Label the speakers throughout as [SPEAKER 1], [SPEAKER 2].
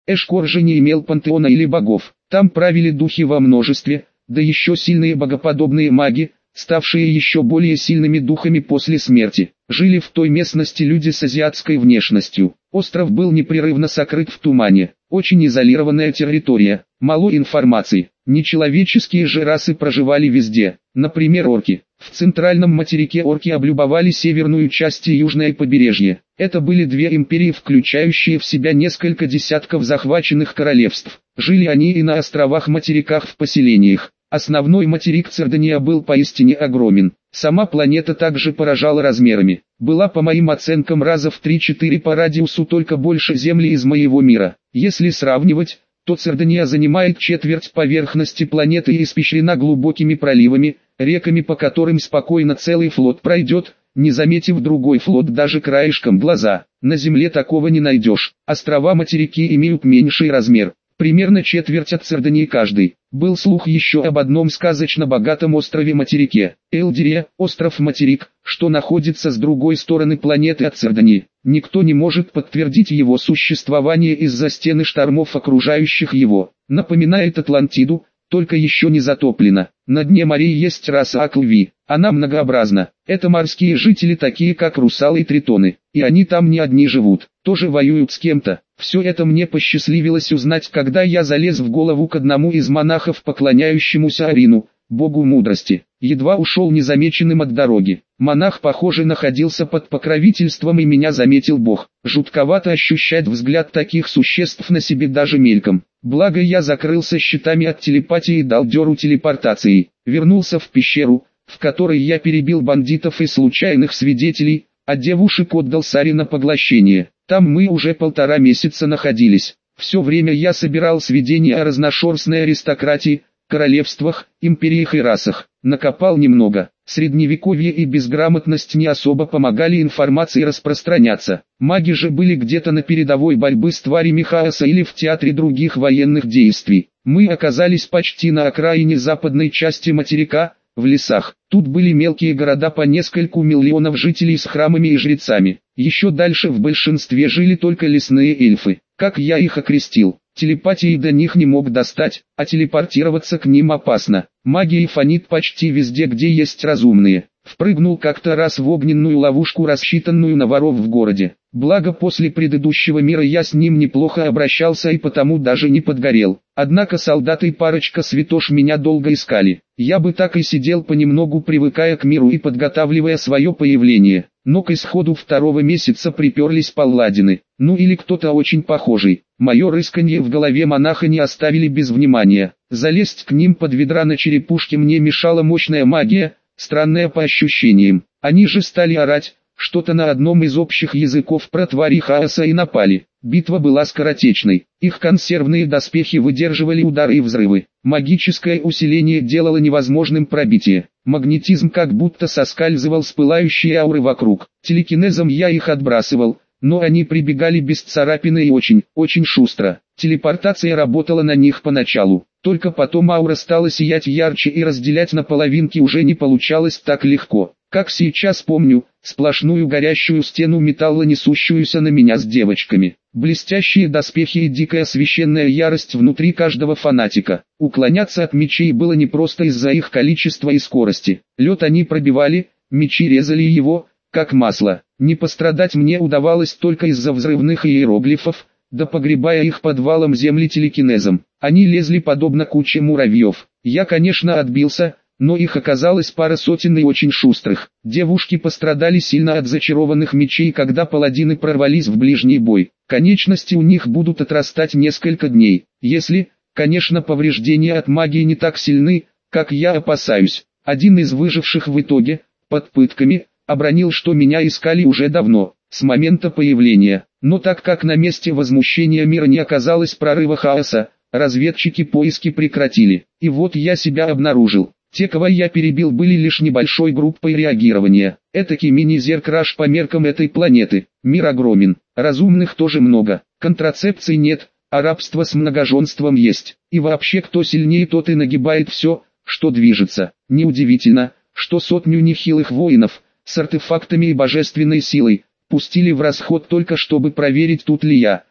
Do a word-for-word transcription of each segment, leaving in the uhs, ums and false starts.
[SPEAKER 1] Эшкор же не имел пантеона или богов. Там правили духи во множестве, да еще сильные богоподобные маги, ставшие еще более сильными духами после смерти. Жили в той местности люди с азиатской внешностью. Остров был непрерывно сокрыт в тумане. Очень изолированная территория, мало информации. Нечеловеческие же расы проживали везде. Например, орки. В центральном материке орки облюбовали северную часть и южное побережье. Это были две империи, включающие в себя несколько десятков захваченных королевств. Жили они и на островах-материках в поселениях. Основной материк Цердания был поистине огромен. Сама планета также поражала размерами. Была по моим оценкам раза в три-четыре по радиусу только больше Земли из моего мира. Если сравнивать, то Цердания занимает четверть поверхности планеты и испещрена глубокими проливами, реками, по которым спокойно целый флот пройдет, не заметив другой флот даже краешком глаза. На Земле такого не найдешь. Острова-материки имеют меньший размер. Примерно четверть от Цердании каждый. Был слух еще об одном сказочно богатом острове-материке, Элдире, остров-материк, что находится с другой стороны планеты от Цердании. Никто не может подтвердить его существование из-за стены штормов, окружающих его. Напоминает Атлантиду, только еще не затоплена. На дне морей есть раса Аклви. Она многообразна. Это морские жители, такие как русалы и тритоны. И они там не одни живут, тоже воюют с кем-то. Все это мне посчастливилось узнать, когда я залез в голову к одному из монахов, поклоняющемуся Арину, богу мудрости. Едва ушел незамеченным от дороги. Монах, похоже, находился под покровительством, и меня заметил бог. Жутковато ощущать взгляд таких существ на себе даже мельком. Благо я закрылся щитами от телепатии и дал дёру телепортации. Вернулся в пещеру, в которой я перебил бандитов и случайных свидетелей, а девушек отдал Саре на поглощение. Там мы уже полтора месяца находились. Все время я собирал сведения о разношерстной аристократии, королевствах, империях и расах. Накопал немного. Средневековье и безграмотность не особо помогали информации распространяться. Маги же были где-то на передовой борьбы с тварями хаоса или в театре других военных действий. Мы оказались почти на окраине западной части материка, в лесах. Тут были мелкие города по нескольку миллионов жителей с храмами и жрецами. Еще дальше в большинстве жили только лесные эльфы. Как я их окрестил. Телепатией до них не мог достать, а телепортироваться к ним опасно. Магия фонит почти везде, где есть разумные. Впрыгнул как-то раз в огненную ловушку, рассчитанную на воров в городе. Благо после предыдущего мира я с ним неплохо обращался и потому даже не подгорел. Однако солдаты и парочка святош меня долго искали. Я бы так и сидел понемногу, привыкая к миру и подготавливая свое появление. Но к исходу второго месяца приперлись палладины, ну или кто-то очень похожий. Мое рысканье в голове монаха не оставили без внимания. Залезть к ним под ведра на черепушке мне мешала мощная магия, странная по ощущениям. Они же стали орать что-то на одном из общих языков про твари хаоса и напали. Битва была скоротечной. Их консервные доспехи выдерживали удары и взрывы. Магическое усиление делало невозможным пробитие. Магнетизм как будто соскальзывал с пылающей ауры вокруг. Телекинезом я их отбрасывал, но они прибегали без царапины и очень, очень шустро. Телепортация работала на них поначалу. Только потом аура стала сиять ярче, и разделять на половинки уже не получалось так легко. Как сейчас помню, сплошную горящую стену металла, несущуюся на меня с девочками. Блестящие доспехи и дикая священная ярость внутри каждого фанатика. Уклоняться от мечей было непросто из-за их количества и скорости. Лед они пробивали, мечи резали его, как масло. Не пострадать мне удавалось только из-за взрывных иероглифов, да погребая их подвалом земли телекинезом. Они лезли подобно куче муравьев. Я, конечно, отбился, но их оказалось пара сотен и очень шустрых. Девушки пострадали сильно от зачарованных мечей, когда паладины прорвались в ближний бой. Конечности у них будут отрастать несколько дней, если, конечно, повреждения от магии не так сильны, как я опасаюсь. Один из выживших в итоге, под пытками, обронил, что меня искали уже давно, с момента появления. Но так как на месте возмущения мира не оказалось прорыва хаоса, разведчики поиски прекратили. И вот я себя обнаружил. Те, кого я перебил, были лишь небольшой группой реагирования. Этакий мини-зеркраш по меркам этой планеты. Мир огромен, разумных тоже много, контрацепции нет, а рабство с многоженством есть. И вообще, кто сильнее, тот и нагибает все, что движется. Неудивительно, что сотню нехилых воинов, с артефактами и божественной силой, пустили в расход только чтобы проверить, тут ли я.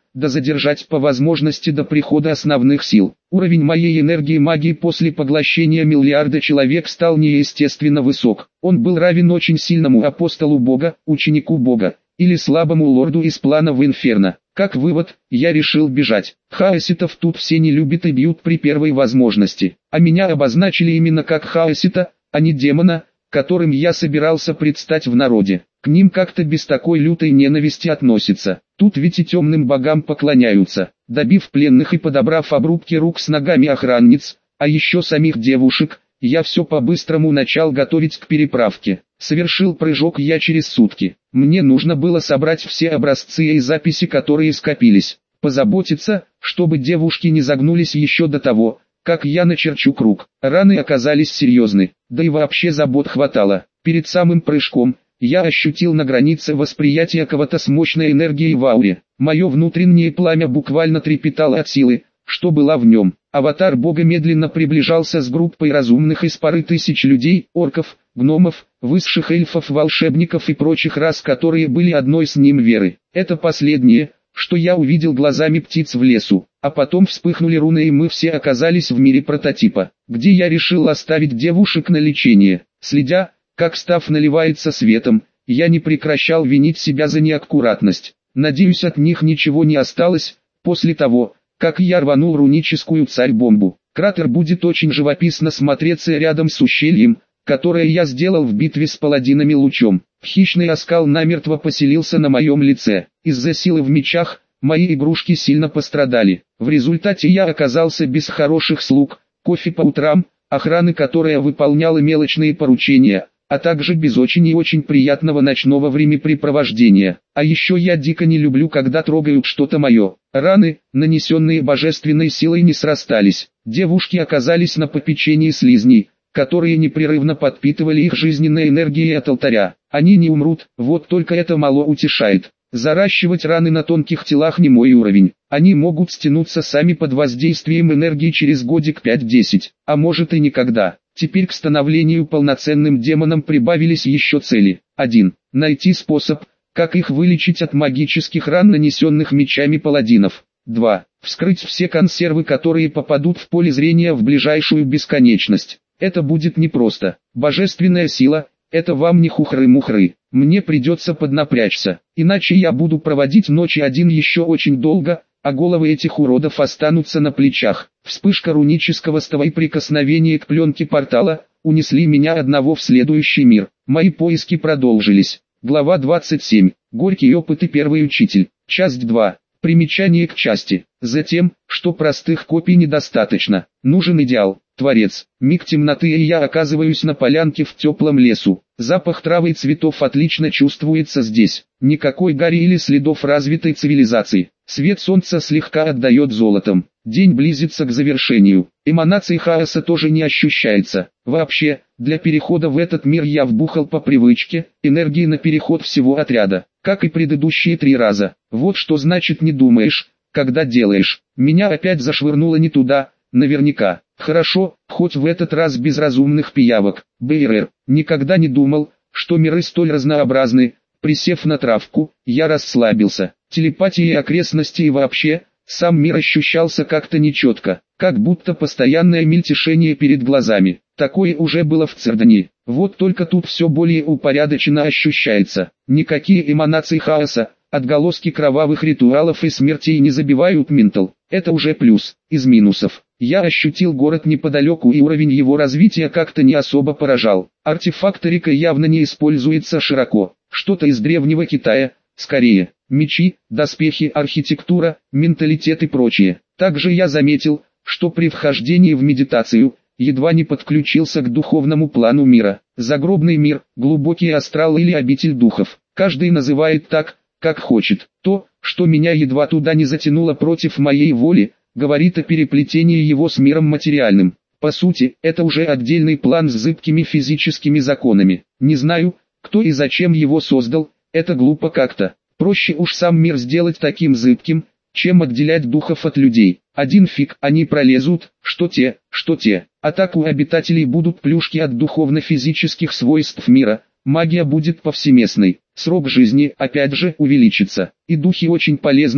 [SPEAKER 1] да задержать по возможности до прихода основных сил. Уровень моей энергии магии после поглощения миллиарда человек стал неестественно высок. Он был равен очень сильному апостолу Бога, ученику Бога, или слабому лорду из планов Инферно. Как вывод, я решил бежать. Хаоситов тут все не любят и бьют при первой возможности. А меня обозначили именно как хаосита, а не демона, которым я собирался предстать в народе. К ним как-то без такой лютой ненависти относятся. Тут ведь и темным богам поклоняются. Добив пленных и подобрав обрубки рук с ногами охранниц, а еще самих девушек, я все по-быстрому начал готовить к переправке. Совершил прыжок я через сутки. Мне нужно было собрать все образцы и записи, которые скопились. Позаботиться, чтобы девушки не загнулись еще до того, как я начерчу круг. Раны оказались серьезны, да и вообще забот хватало. Перед самым прыжком, я ощутил на границе восприятия кого-то с мощной энергией в ауре. Мое внутреннее пламя буквально трепетало от силы, что была в нем. Аватар бога медленно приближался с группой разумных из пары тысяч людей, орков, гномов, высших эльфов, волшебников и прочих рас, которые были одной с ним веры. Это последнее, что я увидел глазами птиц в лесу. А потом вспыхнули руны, и мы все оказались в мире прототипа, где я решил оставить девушек на лечение. Следя, как став наливается светом, я не прекращал винить себя за неаккуратность. Надеюсь, от них ничего не осталось, после того, как я рванул руническую царь-бомбу. Кратер будет очень живописно смотреться рядом с ущельем, которое я сделал в битве с паладинами лучом. Хищный оскал намертво поселился на моем лице. Из-за силы в мечах, мои игрушки сильно пострадали. В результате я оказался без хороших слуг, кофе по утрам, охраны, которая выполняла мелочные поручения, а также без очень и очень приятного ночного времяпрепровождения. А еще я дико не люблю, когда трогают что-то мое. Раны, нанесенные божественной силой, не срастались. Девушки оказались на попечении слизней, которые непрерывно подпитывали их жизненной энергией от алтаря. Они не умрут, вот только это мало утешает. Заращивать раны на тонких телах не мой уровень. Они могут стянуться сами под воздействием энергии через годик пять-десять, а может и никогда. Теперь к становлению полноценным демоном прибавились еще цели. один. Найти способ, как их вылечить от магических ран, нанесенных мечами паладинов. два. Вскрыть все консервы, которые попадут в поле зрения в ближайшую бесконечность. Это будет непросто. Божественная сила — это вам не хухры-мухры. Мне придется поднапрячься, иначе я буду проводить ночи один еще очень долго, а головы этих уродов останутся на плечах. Вспышка рунического става и прикосновение к пленке портала унесли меня одного в следующий мир. Мои поиски продолжились. Глава двадцать семь. Горький опыт и первый учитель. Часть два. Примечание к части. Затем, что простых копий недостаточно. Нужен идеал. Творец. Миг темноты, и я оказываюсь на полянке в теплом лесу. Запах травы и цветов отлично чувствуется здесь. Никакой гари или следов развитой цивилизации. Свет солнца слегка отдает золотом. День близится к завершению. Эманации хаоса тоже не ощущается. Вообще, для перехода в этот мир я вбухал по привычке энергии на переход всего отряда, как и предыдущие три раза. Вот что значит не думаешь, когда делаешь. Меня опять зашвырнуло не туда, наверняка. Хорошо, хоть в этот раз без разумных пиявок. БРР. Никогда не думал, что миры столь разнообразны. Присев на травку, я расслабился. Телепатия и окрестности и вообще, сам мир ощущался как-то нечетко, как будто постоянное мельтешение перед глазами. Такое уже было в Цердани. Вот только тут все более упорядоченно ощущается. Никакие эманации хаоса, отголоски кровавых ритуалов и смертей не забивают ментал. Это уже плюс. Из минусов. Я ощутил город неподалеку, и уровень его развития как-то не особо поражал. Артефакторика явно не используется широко. Что-то из древнего Китая, скорее. Мечи, доспехи, архитектура, менталитет и прочее. Также я заметил, что при вхождении в медитацию, едва не подключился к духовному плану мира. Загробный мир, глубокий астрал или обитель духов. Каждый называет так, как хочет. То, что меня едва туда не затянуло против моей воли, говорит о переплетении его с миром материальным. По сути, это уже отдельный план с зыбкими физическими законами. Не знаю, кто и зачем его создал, это глупо как-то. Проще уж сам мир сделать таким зыбким, чем отделять духов от людей. Один фиг, они пролезут, что те, что те. А так у обитателей будут плюшки от духовно-физических свойств мира, магия будет повсеместной. Срок жизни, опять же, увеличится. И духи очень полезны,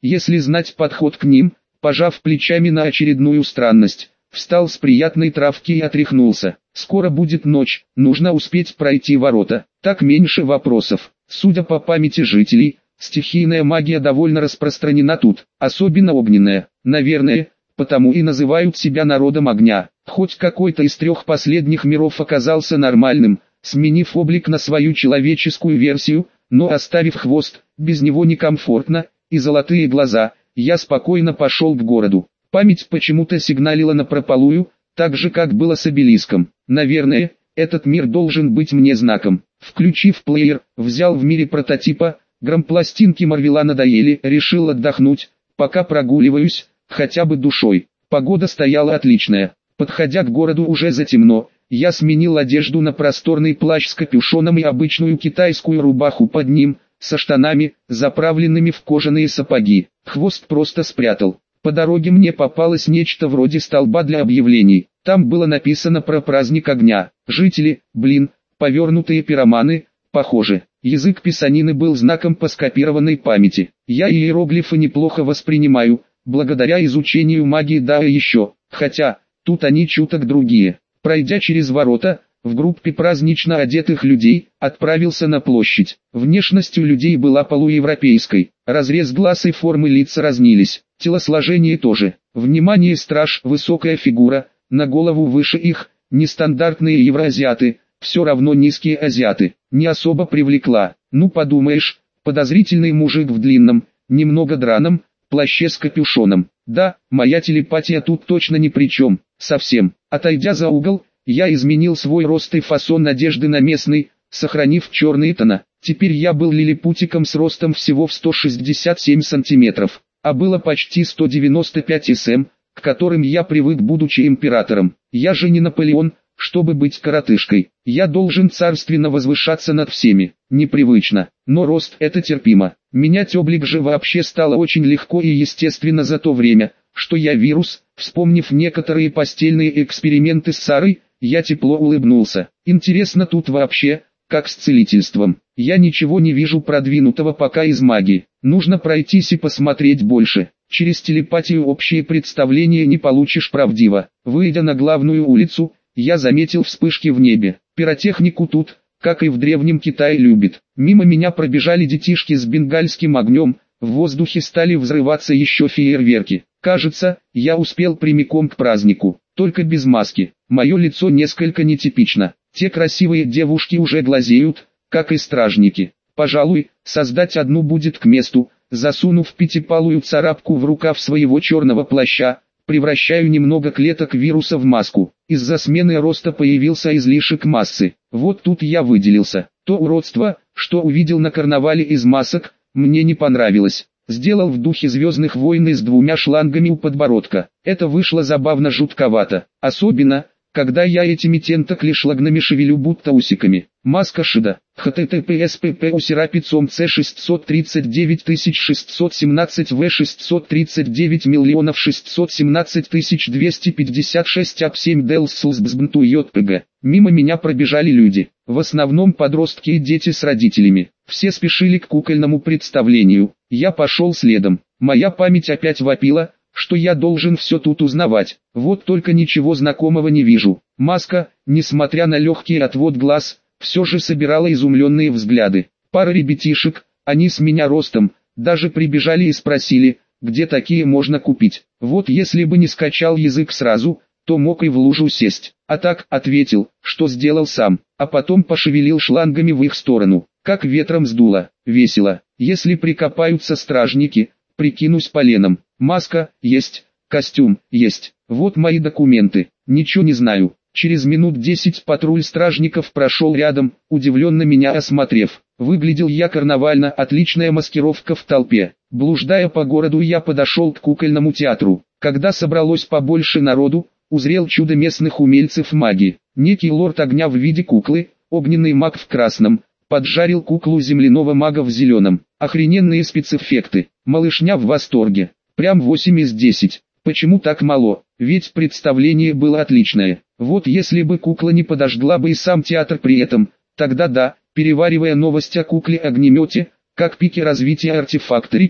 [SPEAKER 1] если знать подход к ним, пожав плечами на очередную странность, встал с приятной травки и отряхнулся. Скоро будет ночь, нужно успеть пройти ворота, так меньше вопросов. Судя по памяти жителей, стихийная магия довольно распространена тут, особенно огненная, наверное, потому и называют себя народом огня. Хоть какой-то из трех последних миров оказался нормальным, сменив облик на свою человеческую версию, но оставив хвост, без него некомфортно, и золотые глаза, я спокойно пошел к городу. Память почему-то сигналила напропалую, так же как было с обелиском. Наверное, этот мир должен быть мне знаком. Включив плеер, взял в мире прототипа, грампластинки Марвела надоели, решил отдохнуть, пока прогуливаюсь, хотя бы душой. Погода стояла отличная. Подходя к городу уже затемно, я сменил одежду на просторный плащ с капюшоном и обычную китайскую рубаху под ним, со штанами, заправленными в кожаные сапоги. Хвост просто спрятал. По дороге мне попалось нечто вроде столба для объявлений. Там было написано про праздник огня. Жители, блин, повернутые пироманы, похоже. Язык писанины был знаком по скопированной памяти. Я иероглифы неплохо воспринимаю, благодаря изучению магии, да и еще, хотя, тут они чуток другие. Пройдя через ворота, в группе празднично одетых людей, отправился на площадь. Внешность у людей была полуевропейской, разрез глаз и формы лиц разнились, телосложение тоже. Внимание, страж, высокая фигура, на голову выше их, нестандартные евроазиаты, все равно низкие азиаты, не особо привлекла. Ну подумаешь, подозрительный мужик в длинном, немного драном, плаще с капюшоном. Да, моя телепатия тут точно ни при чем, совсем. Отойдя за угол, я изменил свой рост и фасон одежды на местный, сохранив черные тона. Теперь я был лилипутиком с ростом всего в сто шестьдесят семь сантиметров, а было почти сто девяносто пять сантиметров, к которым я привык, будучи императором. Я же не Наполеон, чтобы быть коротышкой. Я должен царственно возвышаться над всеми. Непривычно, но рост это терпимо. Менять облик же вообще стало очень легко и естественно за то время, что я вирус. Вспомнив некоторые постельные эксперименты с Сарой, я тепло улыбнулся. Интересно тут вообще, как с целительством. Я ничего не вижу продвинутого пока из магии. Нужно пройтись и посмотреть больше. Через телепатию общее представление не получишь правдиво. Выйдя на главную улицу, я заметил вспышки в небе. Пиротехнику тут, как и в древнем Китае, любит. Мимо меня пробежали детишки с бенгальским огнем, в воздухе стали взрываться еще фейерверки. Кажется, я успел прямиком к празднику, только без маски. Мое лицо несколько нетипично. Те красивые девушки уже глазеют, как и стражники. Пожалуй, создать одну будет к месту. Засунув пятипалую царапку в рукав своего черного плаща, превращаю немного клеток вируса в маску. Из-за смены роста появился излишек массы. Вот тут я выделился. То уродство, что увидел на карнавале из масок, мне не понравилось. Сделал в духе «Звездных войн» с двумя шлангами у подбородка. Это вышло забавно жутковато. Особенно, когда я этими тентакли-шлагнами шевелю будто усиками. Маска Шида. https pp усерапицом c шестьсот тридцать девять тысяч шестьсот семнадцать в шестьсот тридцать девять миллионов шестьсот семнадцать тысяч двести пятьдесят шесть ап семь делсслсбсбнту йпг. Мимо меня пробежали люди. В основном подростки и дети с родителями. Все спешили к кукольному представлению. Я пошел следом. Моя память опять вопила, что я должен все тут узнавать. Вот только ничего знакомого не вижу. Маска, несмотря на легкий отвод глаз, все же собирала изумленные взгляды. Пара ребятишек, они с меня ростом, даже прибежали и спросили, где такие можно купить. Вот если бы не скачал язык сразу, то мог и в лужу сесть. А так, ответил, что сделал сам, а потом пошевелил шлангами в их сторону. Как ветром сдуло, весело. Если прикопаются стражники, прикинусь поленом. Маска есть, костюм есть. Вот мои документы. Ничего не знаю. Через минут десять патруль стражников прошел рядом, удивленно меня осмотрев. Выглядел я карнавально, отличная маскировка в толпе. Блуждая по городу, я подошел к кукольному театру. Когда собралось побольше народу, узрел чудо местных умельцев магии. Некий лорд огня в виде куклы, огненный маг в красном, поджарил куклу земляного мага в зеленом. Охрененные спецэффекты. Малышня в восторге. Прям восемь из десяти. Почему так мало? Ведь представление было отличное. Вот если бы кукла не подожгла бы и сам театр при этом, тогда да, переваривая новость о кукле-огнемете, как пике развития артефакторики,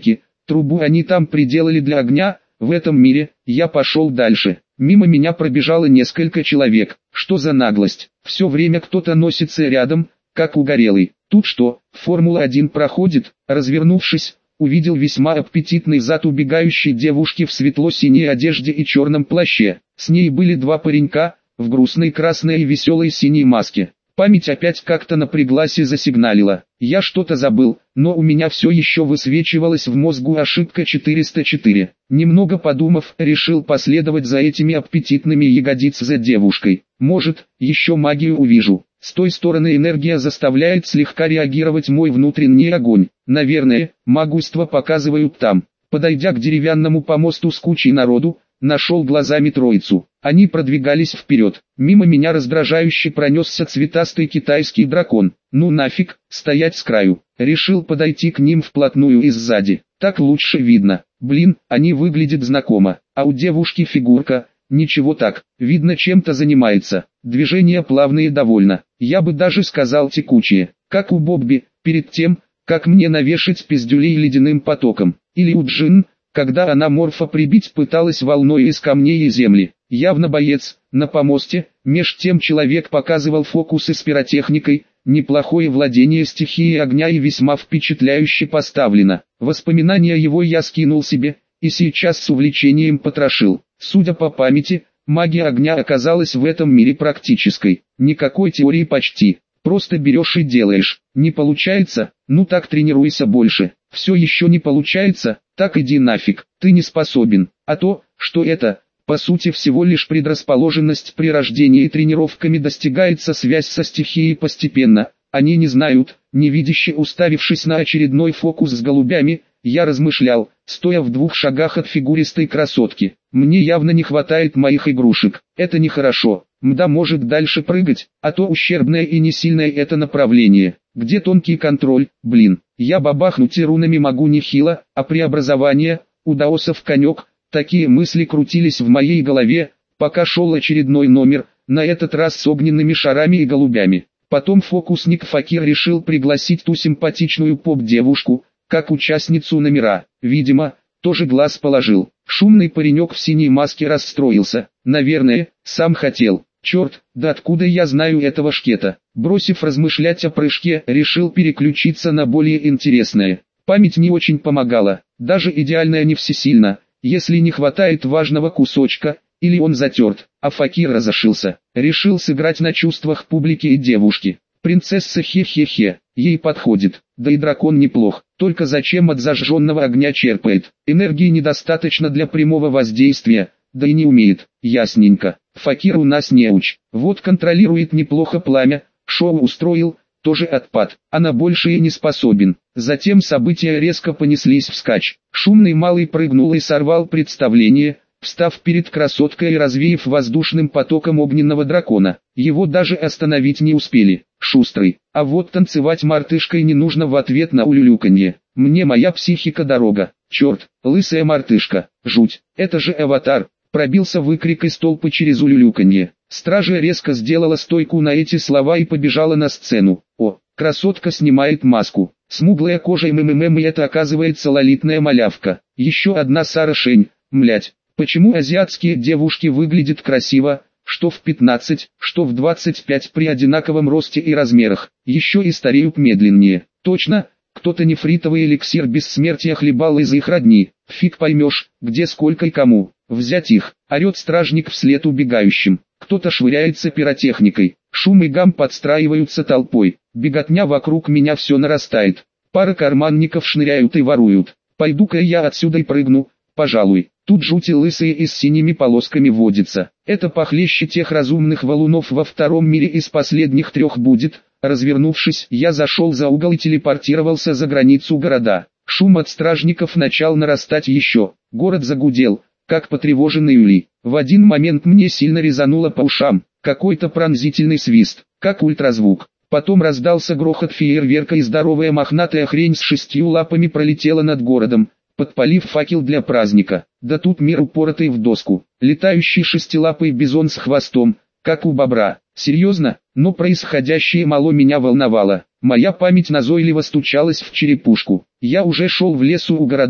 [SPEAKER 1] Трубу они там приделали для огня, в этом мире. Я пошел дальше. Мимо меня пробежало несколько человек. Что за наглость? Все время кто-то носится рядом, как угорелый. Тут что, Формула один проходит? Развернувшись, увидел весьма аппетитный зад убегающей девушки в светло-синей одежде и черном плаще. С ней были два паренька, в грустной красной и веселой синей маске. Память опять как-то напряглась и засигналила. Я что-то забыл, но у меня все еще высвечивалась в мозгу ошибка четыреста четыре. Немного подумав, решил последовать за этими аппетитными ягодиц за девушкой. Может, еще магию увижу. С той стороны энергия заставляет слегка реагировать мой внутренний огонь. Наверное, могущество показывают там. Подойдя к деревянному помосту с кучей народу, нашел глазами троицу. Они продвигались вперед. Мимо меня раздражающе пронесся цветастый китайский дракон. Ну нафиг, стоять с краю. Решил подойти к ним вплотную и сзади. Так лучше видно. Блин, они выглядят знакомо. А у девушки фигурка, ничего так, видно чем-то занимается. Движения плавные довольно. Я бы даже сказал текучие. Как у Бобби, перед тем, как мне навешать пиздюлей ледяным потоком. Или у Джин, когда она морфа прибить пыталась волной из камней и земли. Явно боец. На помосте, меж тем человек показывал фокусы с пиротехникой, неплохое владение стихией огня и весьма впечатляюще поставлено. Воспоминания его я скинул себе, и сейчас с увлечением потрошил. Судя по памяти, магия огня оказалась в этом мире практической. Никакой теории почти. Просто берешь и делаешь. Не получается? Ну так тренируйся больше. Все еще не получается? Так иди нафиг, ты не способен. А то, что это, по сути всего лишь предрасположенность при рождении, и тренировками достигается связь со стихией постепенно. Они не знают, невидяще уставившись на очередной фокус с голубями, я размышлял, стоя в двух шагах от фигуристой красотки. Мне явно не хватает моих игрушек. Это нехорошо. Мда может дальше прыгать, а то ущербное и не сильное это направление. Где тонкий контроль, блин. Я бабахнуть и рунами могу нехило, а преобразование, у даосов конек. Такие мысли крутились в моей голове, пока шел очередной номер, на этот раз с огненными шарами и голубями. Потом фокусник Факир решил пригласить ту симпатичную поп-девушку, как участницу номера. Видимо, тоже глаз положил. Шумный паренек в синей маске расстроился. Наверное, сам хотел. Черт, да откуда я знаю этого шкета? Бросив размышлять о прыжке, решил переключиться на более интересное. Память не очень помогала, даже идеальная не всесильна, если не хватает важного кусочка, или он затерт, а Факир разошился. Решил сыграть на чувствах публики и девушки. Принцесса хе-хе-хе, ей подходит, да и дракон неплох, только зачем от зажженного огня черпает? Энергии недостаточно для прямого воздействия, да и не умеет, ясненько. Факир у нас неуч, вот контролирует неплохо пламя, шоу устроил, тоже отпад, а на большее не способен. Затем события резко понеслись вскачь. Шумный малый прыгнул и сорвал представление, встав перед красоткой и развеяв воздушным потоком огненного дракона. Его даже остановить не успели. Шустрый. А вот танцевать мартышкой не нужно в ответ на улюлюканье. Мне моя психика дорога. Черт, лысая мартышка, жуть, это же аватар. Пробился выкрик из толпы через улюлюканье. Стража резко сделала стойку на эти слова и побежала на сцену. О, красотка снимает маску. Смуглая кожа МММ, и это оказывается лолитная малявка. Еще одна Сара Шень, млять. Почему азиатские девушки выглядят красиво, что в пятнадцать, что в двадцать пять при одинаковом росте и размерах, еще и стареют медленнее? Точно, кто-то нефритовый эликсир бессмертия хлебал из их родни. Фиг поймешь, где сколько и кому. Взять их, орет стражник вслед убегающим. Кто-то швыряется пиротехникой. Шум и гам подстраиваются толпой. Беготня вокруг меня все нарастает. Пара карманников шныряют и воруют. Пойду-ка я отсюда и прыгну, пожалуй. Тут жути лысые и с синими полосками водится. Это похлеще тех разумных валунов во втором мире из последних трех будет. Развернувшись, я зашел за угол и телепортировался за границу города. Шум от стражников начал нарастать еще. Город загудел, как потревоженный улей. В один момент мне сильно резануло по ушам. Какой-то пронзительный свист, как ультразвук. Потом раздался грохот фейерверка, и здоровая мохнатая хрень с шестью лапами пролетела над городом, подпалив факел для праздника. Да тут мир упоротый в доску. Летающий шестилапый бизон с хвостом, как у бобра. Серьезно? Но происходящее мало меня волновало. Моя память назойливо стучалась в черепушку. Я уже шел в лесу у города.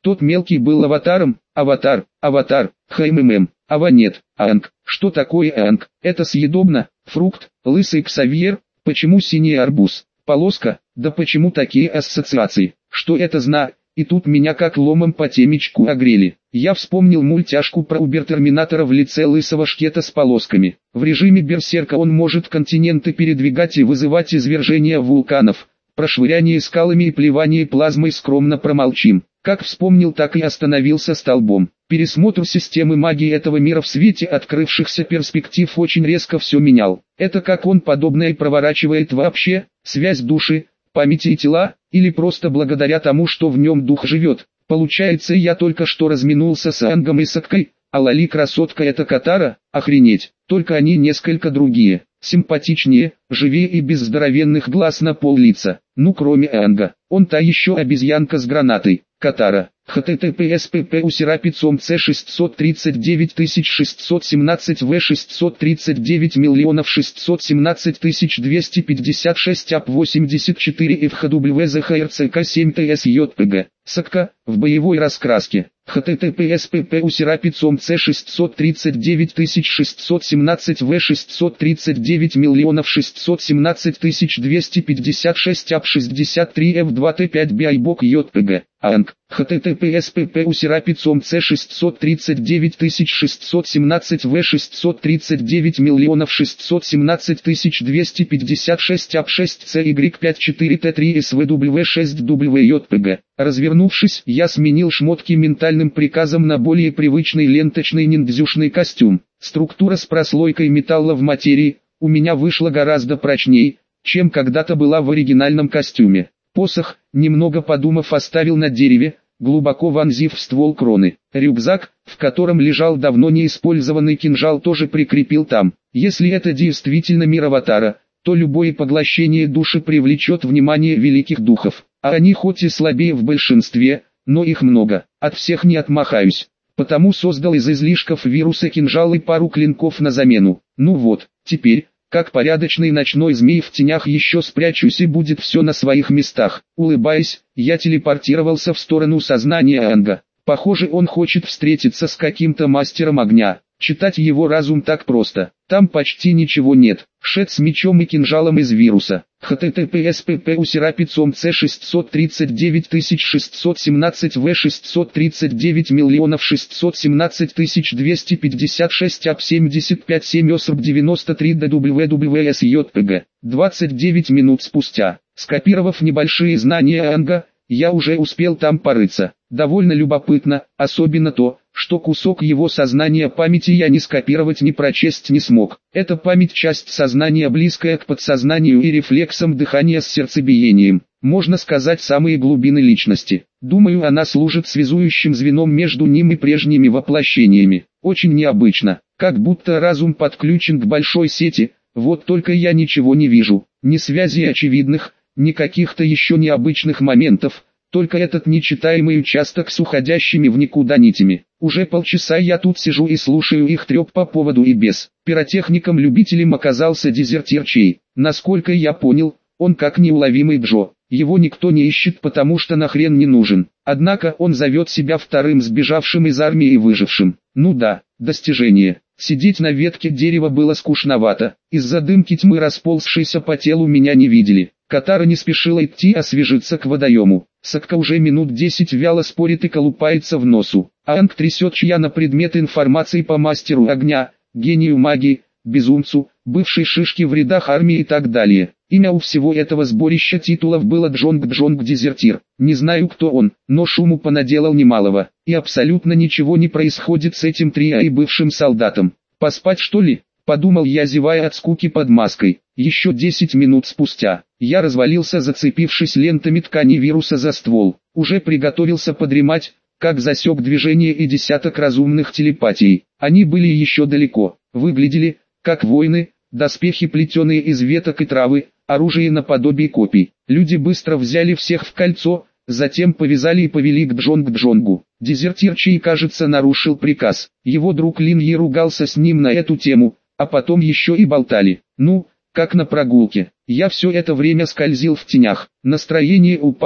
[SPEAKER 1] Тот мелкий был аватаром, аватар, аватар, хммм, ава нет, анг. Что такое анг? Это съедобно, фрукт, лысый Ксавьер, почему синий арбуз? Полоска, да почему такие ассоциации? Что это зна? И тут меня как ломом по темечку огрели. Я вспомнил мультяшку про убер-терминатора в лице лысого шкета с полосками. В режиме берсерка он может континенты передвигать и вызывать извержения вулканов. Про швыряние скалами и плевание плазмой скромно промолчим. Как вспомнил, так и остановился столбом. Пересмотр системы магии этого мира в свете открывшихся перспектив очень резко все менял. Это как он подобное проворачивает вообще, связь души, памяти и тела, или просто благодаря тому, что в нем дух живет. Получается, я только что разминулся с Ангом и Саккой, а Лали красотка это Катара, охренеть, только они несколько другие, симпатичнее, живее и без здоровенных глаз на пол лица. Ну кроме Анга, он та еще обезьянка с гранатой. Катара, https pp усерапицом c шестьсот тридцать девять тысяч шестьсот семнадцать в шестьсот тридцать девять миллионов шестьсот семнадцать тысяч двести пятьдесят шесть ап восемьдесят четыре фхвзхрцк семь тсjpg. Сакка, в боевой раскраске. https pp усерапицом c шестьсот тридцать девять тысяч шестьсот семнадцать в шестьсот тридцать девять миллионов шестьсот семнадцать тысяч двести пятьдесят шесть ап шестьдесят три эф два тэ пять байбок jpg. Анг. https pp усерапицом c шестьсот тридцать девять тысяч шестьсот семнадцать в шестьсот тридцать девять миллионов шестьсот семнадцать тысяч двести пятьдесят шесть ап шесть цэ игрек пять четыре тэ три эс вэ дабл ю шесть дабл ю jpg. Развернувшись, я сменил шмотки ментальным приказом на более привычный ленточный ниндзюшный костюм. Структура с прослойкой металла в материи у меня вышла гораздо прочней, чем когда-то была в оригинальном костюме. Посох, немного подумав, оставил на дереве, глубоко вонзив в ствол кроны. Рюкзак, в котором лежал давно неиспользованный кинжал, тоже прикрепил там. Если это действительно мир аватара, то любое поглощение души привлечет внимание великих духов. А они хоть и слабее в большинстве, но их много, от всех не отмахаюсь. Потому создал из излишков вируса кинжал и пару клинков на замену. Ну вот, теперь, как порядочный ночной змей в тенях еще спрячусь и будет все на своих местах. Улыбаясь, я телепортировался в сторону сознания Анга. Похоже, он хочет встретиться с каким-то мастером огня. Читать его разум так просто. Там почти ничего нет. Шет с мечом и кинжалом из вируса. https pp усерапицом c шестьсот тридцать девять тысяч шестьсот семнадцать в шестьсот тридцать девять миллионов шестьсот семнадцать тысяч двести пятьдесят шесть ап семьдесят пять семь осрб девяносто три дабл-ю-дабл-ю-эс-jpg. двадцать девять минут спустя, скопировав небольшие знания Анга, я уже успел там порыться. Довольно любопытно, особенно то, что кусок его сознания памяти я ни скопировать, ни прочесть не смог. Эта память часть сознания, близкая к подсознанию и рефлексам дыхания с сердцебиением. Можно сказать, самые глубины личности. Думаю, она служит связующим звеном между ним и прежними воплощениями. Очень необычно, как будто разум подключен к большой сети, вот только я ничего не вижу. Ни связей очевидных, ни каких-то еще необычных моментов. Только этот нечитаемый участок с уходящими в никуда нитями. Уже полчаса я тут сижу и слушаю их треп по поводу и без. Пиротехником-любителем оказался дезертир Чей. Насколько я понял, он как неуловимый Джо. Его никто не ищет, потому что нахрен не нужен. Однако он зовет себя вторым сбежавшим из армии и выжившим. Ну да, достижение. Сидеть на ветке дерева было скучновато. Из-за дымки тьмы, расползшейся по телу, меня не видели. Катара не спешила идти освежиться к водоему. Сакка уже минут десять вяло спорит и колупается в носу. Анг трясет чья на предмет информации по мастеру огня, гению магии, безумцу, бывшей шишке в рядах армии и так далее. Имя у всего этого сборища титулов было Джонг-Джонг-Дезертир. Не знаю, кто он, но шуму понаделал немалого. И абсолютно ничего не происходит с этим трио и бывшим солдатом. Поспать что ли? Подумал я, зевая от скуки под маской. Еще десять минут спустя, я развалился, зацепившись лентами ткани вируса за ствол. Уже приготовился подремать, как засек движение и десяток разумных телепатий. Они были еще далеко, выглядели, как воины, доспехи плетеные из веток и травы, оружие наподобие копий. Люди быстро взяли всех в кольцо, затем повязали и повели к Джонг-Джонгу. Дезертир Чей, кажется, нарушил приказ. Его друг Лин Е ругался с ним на эту тему, а потом еще и болтали. Ну, как на прогулке. Я все это время скользил в тенях. Настроение упало,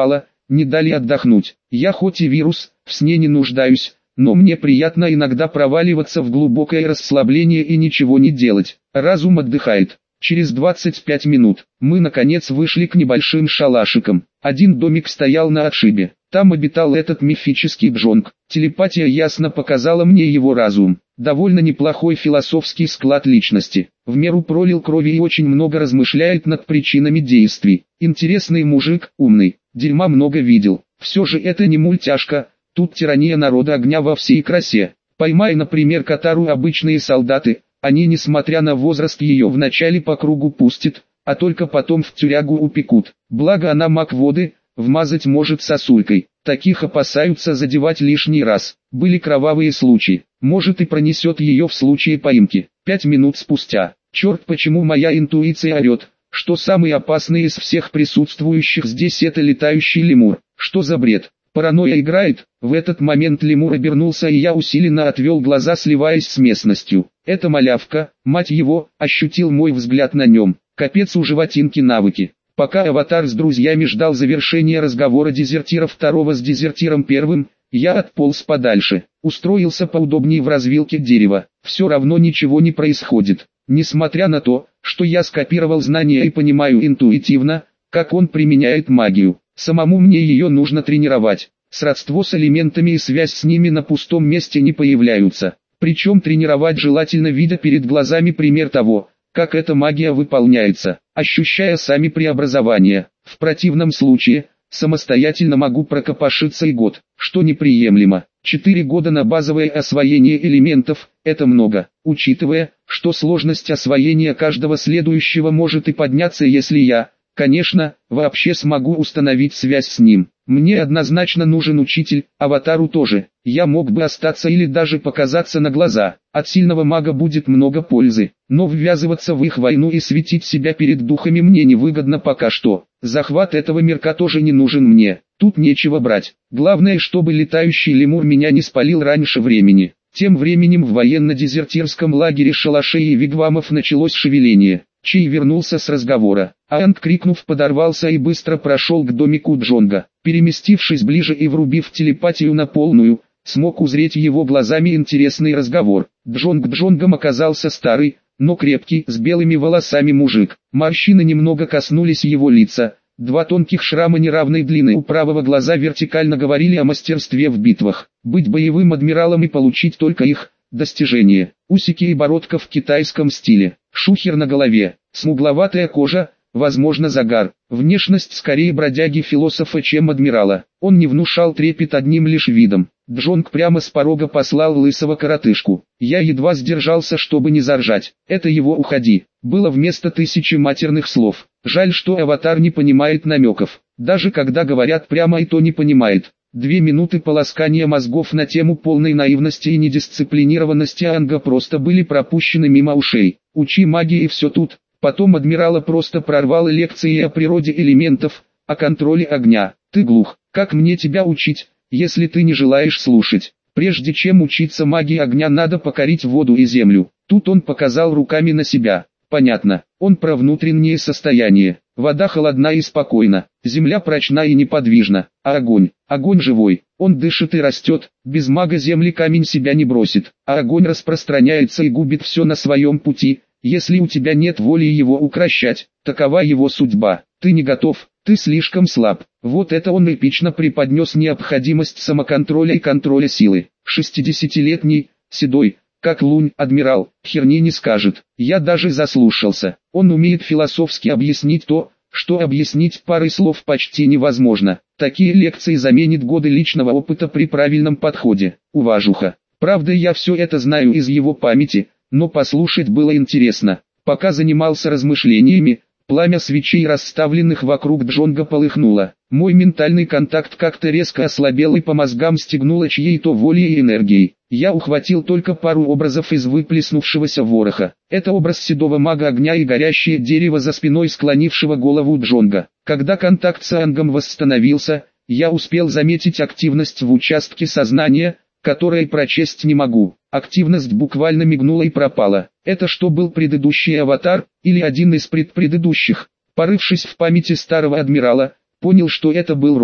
[SPEAKER 1] не дали отдохнуть. Я хоть и вирус, в сне не нуждаюсь, но мне приятно иногда проваливаться в глубокое расслабление и ничего не делать. Разум отдыхает. Через двадцать пять минут мы наконец вышли к небольшим шалашикам. Один домик стоял на отшибе. Там обитал этот мифический Джонг. Телепатия ясно показала мне его разум. Довольно неплохой философский склад личности. В меру пролил крови и очень много размышляет над причинами действий. Интересный мужик, умный, дерьма много видел. Все же это не мультяшка, тут тирания народа огня во всей красе. Поймай, например, Катару обычные солдаты, они, несмотря на возраст, ее вначале по кругу пустят, а только потом в тюрягу упекут. Благо она маг воды, вмазать может сосулькой. Таких опасаются задевать лишний раз. Были кровавые случаи. Может и пронесет ее в случае поимки. Пять минут спустя. Черт, почему моя интуиция орет, что самый опасный из всех присутствующих здесь это летающий лемур. Что за бред? Паранойя играет. В этот момент лемур обернулся, и я усиленно отвел глаза, сливаясь с местностью. Это малявка, мать его, ощутил мой взгляд на нем. Капец, у животинки навыки. Пока аватар с друзьями ждал завершения разговора дезертира второго с дезертиром первым, я отполз подальше, устроился поудобнее в развилке дерева. Все равно ничего не происходит. Несмотря на то, что я скопировал знания и понимаю интуитивно, как он применяет магию, самому мне ее нужно тренировать. Сродство с элементами и связь с ними на пустом месте не появляются. Причем тренировать желательно, видя перед глазами пример того, как эта магия выполняется, ощущая сами преобразования. В противном случае, самостоятельно могу прокопошиться и год, что неприемлемо. Четыре года на базовое освоение элементов – это много, учитывая, что сложность освоения каждого следующего может и подняться, если я, конечно, вообще смогу установить связь с ним. Мне однозначно нужен учитель, аватару тоже. Я мог бы остаться или даже показаться на глаза. От сильного мага будет много пользы, но ввязываться в их войну и светить себя перед духами мне невыгодно пока что. Захват этого мирка тоже не нужен мне. Тут нечего брать. Главное, чтобы летающий лемур меня не спалил раньше времени. Тем временем в военно-дезертирском лагере шалашей и вигвамов началось шевеление. Чей вернулся с разговора. Аанг, крикнув, подорвался и быстро прошел к домику Джонга. Переместившись ближе и врубив телепатию на полную, смог узреть его глазами интересный разговор. Джонг Джонгом оказался старый, но крепкий, с белыми волосами мужик. Морщины немного коснулись его лица. Два тонких шрама неравной длины у правого глаза вертикально говорили о мастерстве в битвах. Быть боевым адмиралом и получить только их достижение. Усики и бородка в китайском стиле. Шухер на голове, смугловатая кожа, возможно загар. Внешность скорее бродяги-философа, чем адмирала. Он не внушал трепет одним лишь видом. Джонг прямо с порога послал лысого коротышку. Я едва сдержался, чтобы не заржать. Это его «уходи» было вместо тысячи матерных слов. Жаль, что аватар не понимает намеков. Даже когда говорят прямо, и то не понимает. Две минуты полоскания мозгов на тему полной наивности и недисциплинированности Аанга просто были пропущены мимо ушей. Учи магии и все тут. Потом адмирала просто прорвало лекции о природе элементов, о контроле огня. Ты глух, как мне тебя учить, если ты не желаешь слушать? Прежде чем учиться магии огня, надо покорить воду и землю. Тут он показал руками на себя. Понятно, он про внутреннее состояние. Вода холодна и спокойна, земля прочна и неподвижна, а огонь, огонь живой, он дышит и растет, без мага земли камень себя не бросит, а огонь распространяется и губит все на своем пути, если у тебя нет воли его укрощать, такова его судьба. Ты не готов, ты слишком слаб. Вот это он эпично преподнес необходимость самоконтроля и контроля силы. Шестидесятилетний, седой, как лунь, адмирал, херни не скажет. Я даже заслушался. Он умеет философски объяснить то, что объяснить парой слов почти невозможно. Такие лекции заменят годы личного опыта при правильном подходе. Уважуха. Правда, я все это знаю из его памяти, но послушать было интересно. Пока занимался размышлениями, пламя свечей, расставленных вокруг Джонга, полыхнуло. Мой ментальный контакт как-то резко ослабел и по мозгам стегнуло чьей-то волей и энергией. Я ухватил только пару образов из выплеснувшегося вороха. Это образ седого мага огня и горящее дерево за спиной склонившего голову Джонга. Когда контакт с Аангом восстановился, я успел заметить активность в участке сознания, которое прочесть не могу. Активность буквально мигнула и пропала. Это что, был предыдущий аватар, или один из предпредыдущих? Порывшись в памяти старого адмирала, понял, что это был Року.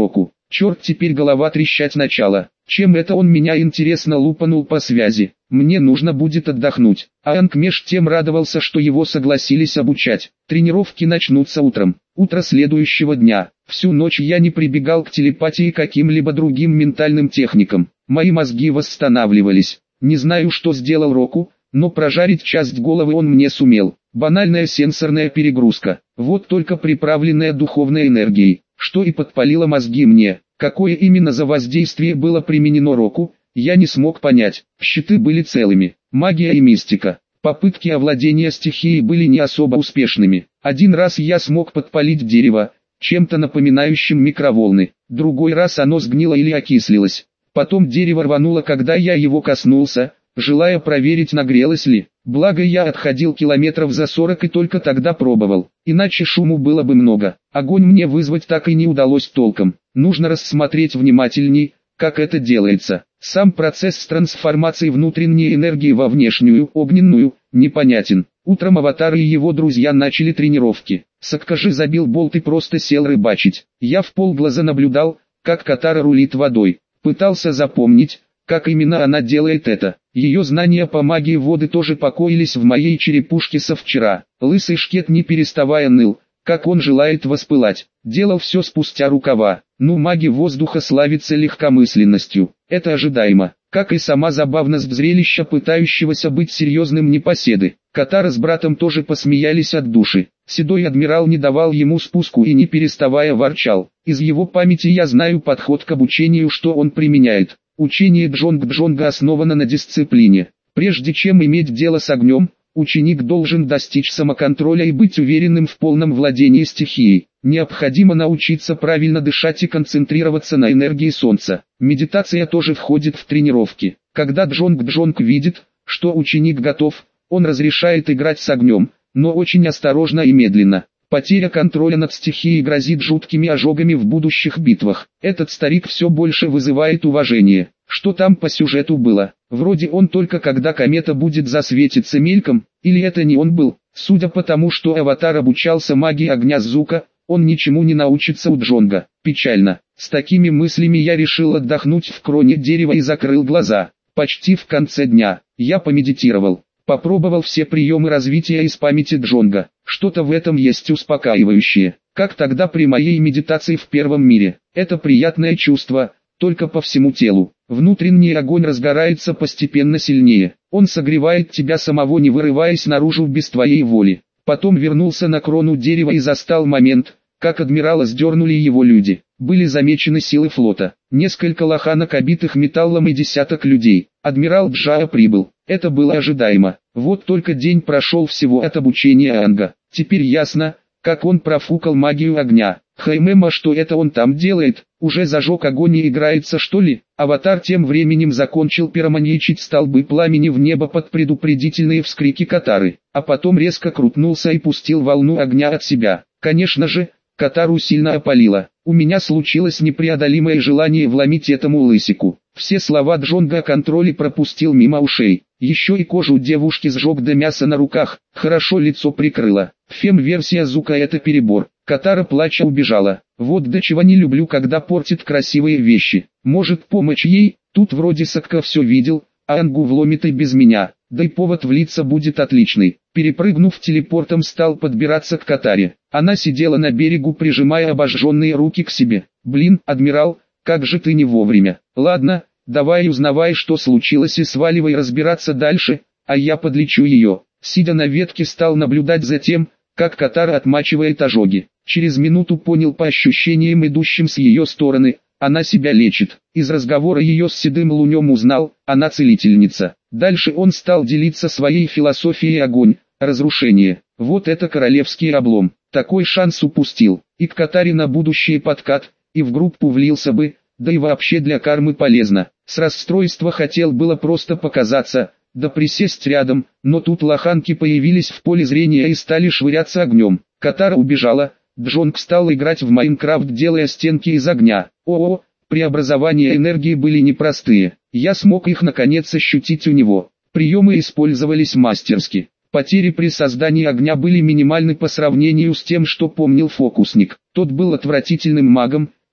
[SPEAKER 1] Черт, теперь голова трещать начала. Чем это он меня, интересно, лупанул по связи? Мне нужно будет отдохнуть. А Анг меж тем радовался, что его согласились обучать. Тренировки начнутся утром. Утро следующего дня. Всю ночь я не прибегал к телепатии и каким-либо другим ментальным техникам. Мои мозги восстанавливались. Не знаю, что сделал Року, но прожарить часть головы он мне сумел. Банальная сенсорная перегрузка. Вот только приправленная духовной энергией, что и подпалило мозги мне. Какое именно за воздействие было применено Року, я не смог понять. Щиты были целыми. Магия и мистика. Попытки овладения стихией были не особо успешными. Один раз я смог подпалить дерево, чем-то напоминающим микроволны. Другой раз оно сгнило или окислилось. Потом дерево рвануло, когда я его коснулся, желая проверить, нагрелось ли. Благо я отходил километров за сорок и только тогда пробовал, иначе шуму было бы много. Огонь мне вызвать так и не удалось толком. Нужно рассмотреть внимательней, как это делается. Сам процесс трансформации внутренней энергии во внешнюю, огненную, непонятен. Утром Аватар и его друзья начали тренировки. Саккажи забил болт и просто сел рыбачить. Я в полглаза наблюдал, как Катара рулит водой. Пытался запомнить, как именно она делает это. Ее знания по магии воды тоже покоились в моей черепушке со вчера. Лысый шкет не переставая ныл, как он желает воспылать. Делал все спустя рукава. Ну, маги воздуха славятся легкомысленностью. Это ожидаемо. Как и сама забавность зрелища пытающегося быть серьезным непоседы. Катара с братом тоже посмеялись от души. Седой адмирал не давал ему спуску и не переставая ворчал. Из его памяти я знаю подход к обучению, что он применяет. Учение Джонг-Джонга основано на дисциплине. Прежде чем иметь дело с огнем, ученик должен достичь самоконтроля и быть уверенным в полном владении стихией. Необходимо научиться правильно дышать и концентрироваться на энергии солнца. Медитация тоже входит в тренировки. Когда Джонг-Джонг видит, что ученик готов, он разрешает играть с огнем, но очень осторожно и медленно. Потеря контроля над стихией грозит жуткими ожогами в будущих битвах. Этот старик все больше вызывает уважение. Что там по сюжету было? Вроде он только когда комета будет засветиться мельком, или это не он был? Судя по тому, что Аватар обучался магии огня Зука, он ничему не научится у Джонга. Печально. С такими мыслями я решил отдохнуть в кроне дерева и закрыл глаза. Почти в конце дня я помедитировал. Попробовал все приемы развития из памяти Джонга. Что-то в этом есть успокаивающее. Как тогда при моей медитации в первом мире. Это приятное чувство, только по всему телу. Внутренний огонь разгорается постепенно сильнее. Он согревает тебя самого, не вырываясь наружу без твоей воли. Потом вернулся на крону дерева и застал момент, как адмирала сдернули его люди. Были замечены силы флота. Несколько лоханок, обитых металлом, и десяток людей. Адмирал Джаа прибыл. Это было ожидаемо. Вот только день прошел всего от обучения Анга. Теперь ясно, как он профукал магию огня. Хаймема, что это он там делает? Уже зажег огонь и играется, что ли? Аватар тем временем закончил пироманьячить столбы пламени в небо под предупредительные вскрики Катары, а потом резко крутнулся и пустил волну огня от себя. Конечно же, Катару сильно опалило. У меня случилось непреодолимое желание вломить этому лысику. Все слова Джонга о контроле пропустил мимо ушей. Еще и кожу девушки сжег до мяса на руках. Хорошо лицо прикрыло. Фем-версия Зука — это перебор. Катара плача убежала. Вот до чего не люблю, когда портит красивые вещи. Может, помочь ей? Тут вроде Сакка все видел, а Ангу вломит и без меня. Да и повод влиться будет отличный. Перепрыгнув телепортом, стал подбираться к Катаре. Она сидела на берегу, прижимая обожженные руки к себе. Блин, адмирал, как же ты не вовремя. Ладно, давай узнавай, что случилось, и сваливай разбираться дальше, а я подлечу ее. Сидя на ветке, стал наблюдать за тем, как Катара отмачивает ожоги. Через минуту понял по ощущениям, идущим с ее стороны, она себя лечит. Из разговора ее с Седым Лунем узнал, она целительница. Дальше он стал делиться своей философией: огонь, разрушение. Вот это королевский облом. Такой шанс упустил. И к Катаре на будущее подкат, и в группу влился бы, да и вообще для кармы полезно. С расстройства хотел было просто показаться, да присесть рядом, но тут лоханки появились в поле зрения и стали швыряться огнем. Катара убежала, Джонг стал играть в Майнкрафт, делая стенки из огня. О-о, преобразования энергии были непростые. Я смог их наконец ощутить у него. Приемы использовались мастерски. Потери при создании огня были минимальны по сравнению с тем, что помнил фокусник. Тот был отвратительным магом,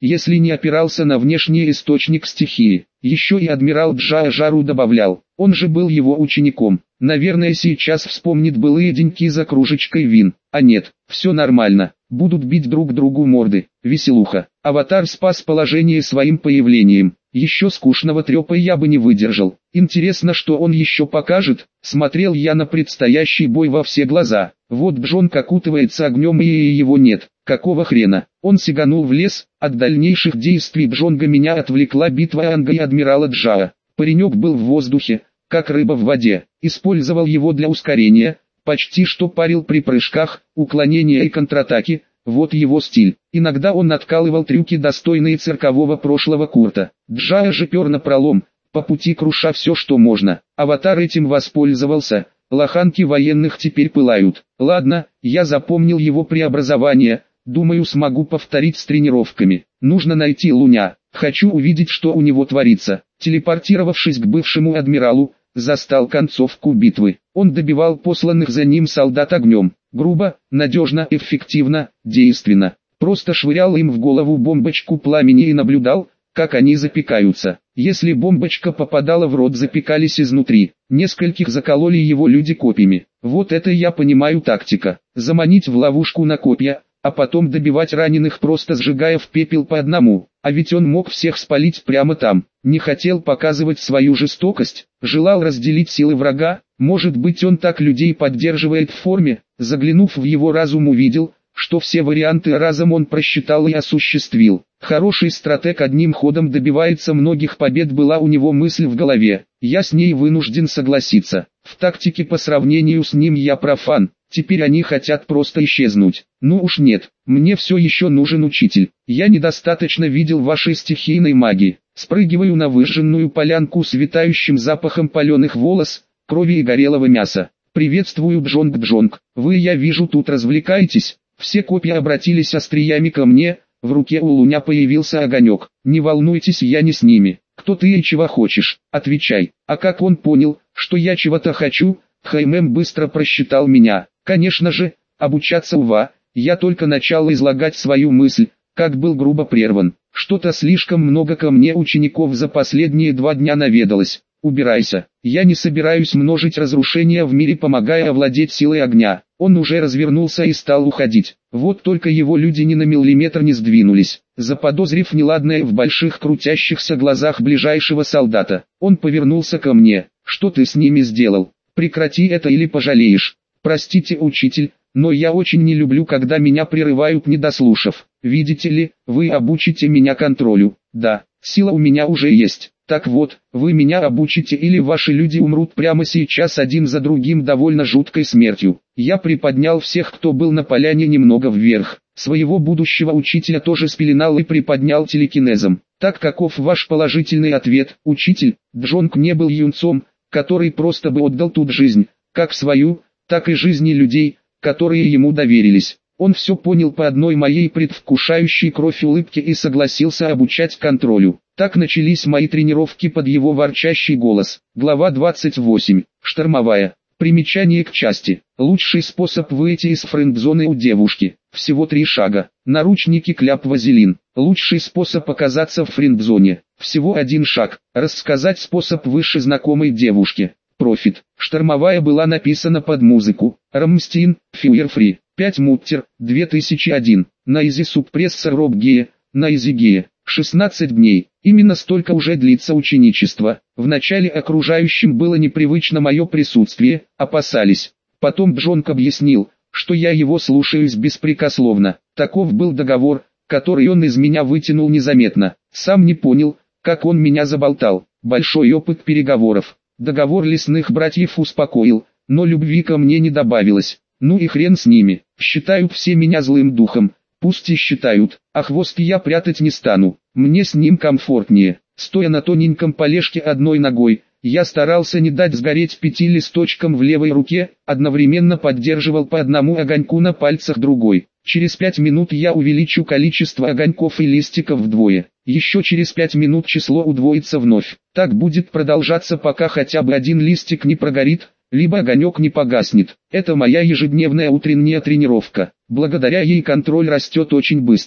[SPEAKER 1] если не опирался на внешний источник стихии. Еще и адмирал Джаа жару добавлял, он же был его учеником. Наверное, сейчас вспомнит былые деньки за кружечкой вин. А нет, все нормально, будут бить друг другу морды. Веселуха. Аватар спас положение своим появлением. Еще скучного трепа я бы не выдержал. Интересно, что он еще покажет. Смотрел я на предстоящий бой во все глаза. Вот Джонг окутывается огнем и его нет. Какого хрена? Он сиганул в лес. От дальнейших действий Джонга меня отвлекла битва Анга и адмирала Джаа. Паренек был в воздухе, как рыба в воде. Использовал его для ускорения. Почти что парил при прыжках, уклонения и контратаки. Вот его стиль. Иногда он откалывал трюки, достойные циркового прошлого Курта. Джаа же пер напролом, по пути круша все, что можно. Аватар этим воспользовался. Лоханки военных теперь пылают. Ладно, я запомнил его преобразование. Думаю, смогу повторить с тренировками. Нужно найти Луня. Хочу увидеть, что у него творится. Телепортировавшись к бывшему адмиралу, застал концовку битвы. Он добивал посланных за ним солдат огнем. Грубо, надежно, эффективно, действенно. Просто швырял им в голову бомбочку пламени и наблюдал, как они запекаются. Если бомбочка попадала в рот, запекались изнутри. Нескольких закололи его люди копьями. Вот это я понимаю тактика. Заманить в ловушку на копья, а потом добивать раненых, просто сжигая в пепел по одному. А ведь он мог всех спалить прямо там. Не хотел показывать свою жестокость, желал разделить силы врага. Может быть, он так людей поддерживает в форме. Заглянув в его разум, увидел, что все варианты разом он просчитал и осуществил. Хороший стратег одним ходом добивается многих побед, была у него мысль в голове. Я с ней вынужден согласиться. В тактике по сравнению с ним я профан. Теперь они хотят просто исчезнуть. Ну уж нет, мне все еще нужен учитель. Я недостаточно видел вашей стихийной магии. Спрыгиваю на выжженную полянку с витающим запахом паленых волос, крови и горелого мяса. Приветствую, Джонг-Джонг. Вы, я вижу, тут развлекаетесь. Все копья обратились остриями ко мне. В руке у Луня появился огонек. Не волнуйтесь, я не с ними. Кто ты и чего хочешь? Отвечай. А как он понял, что я чего-то хочу? Хаймен быстро просчитал меня. Конечно же, обучаться ува. Я только начал излагать свою мысль, как был грубо прерван. Что-то слишком много ко мне учеников за последние два дня наведалось. Убирайся. Я не собираюсь множить разрушения в мире, помогая овладеть силой огня. Он уже развернулся и стал уходить. Вот только его люди ни на миллиметр не сдвинулись. Заподозрив неладное в больших крутящихся глазах ближайшего солдата, он повернулся ко мне. Что ты с ними сделал? Прекрати это или пожалеешь. Простите, учитель, но я очень не люблю, когда меня прерывают, не дослушав. Видите ли, вы обучите меня контролю. Да, сила у меня уже есть. Так вот, вы меня обучите или ваши люди умрут прямо сейчас один за другим довольно жуткой смертью. Я приподнял всех, кто был на поляне, немного вверх. Своего будущего учителя тоже спеленал и приподнял телекинезом. Так, каков ваш положительный ответ, учитель? Джонг не был юнцом, который просто бы отдал тут жизнь, как свою, так и жизни людей, которые ему доверились. Он все понял по одной моей предвкушающей кровь улыбке и согласился обучать контролю. Так начались мои тренировки под его ворчащий голос. Глава двадцать восемь. Штормовая. Примечание к части. Лучший способ выйти из френд-зоны у девушки. Всего три шага. Наручники, кляп, вазелин. Лучший способ оказаться в френд-зоне. Всего один шаг. Рассказать способ выше знакомой девушке. Профит. Штормовая была написана под музыку. Рамстин, Fire Free. пять Муттер, две тысячи один. На Изи Суппрессор Роб Гея. На Изи Гея. шестнадцать дней. Именно столько уже длится ученичество. Вначале окружающим было непривычно мое присутствие, опасались. Потом Джонг объяснил, что я его слушаюсь беспрекословно. Таков был договор, который он из меня вытянул незаметно. Сам не понял, как он меня заболтал. Большой опыт переговоров. Договор лесных братьев успокоил, но любви ко мне не добавилось. Ну и хрен с ними. Считают все меня злым духом. Пусть и считают, а хвост я прятать не стану. Мне с ним комфортнее. Стоя на тоненьком полежке одной ногой, я старался не дать сгореть пяти листочкам в левой руке, одновременно поддерживал по одному огоньку на пальцах другой. Через пять минут я увеличу количество огоньков и листиков вдвое. Еще через пять минут число удвоится вновь. Так будет продолжаться, пока хотя бы один листик не прогорит, либо огонек не погаснет. Это моя ежедневная утренняя тренировка. Благодаря ей контроль растет очень быстро.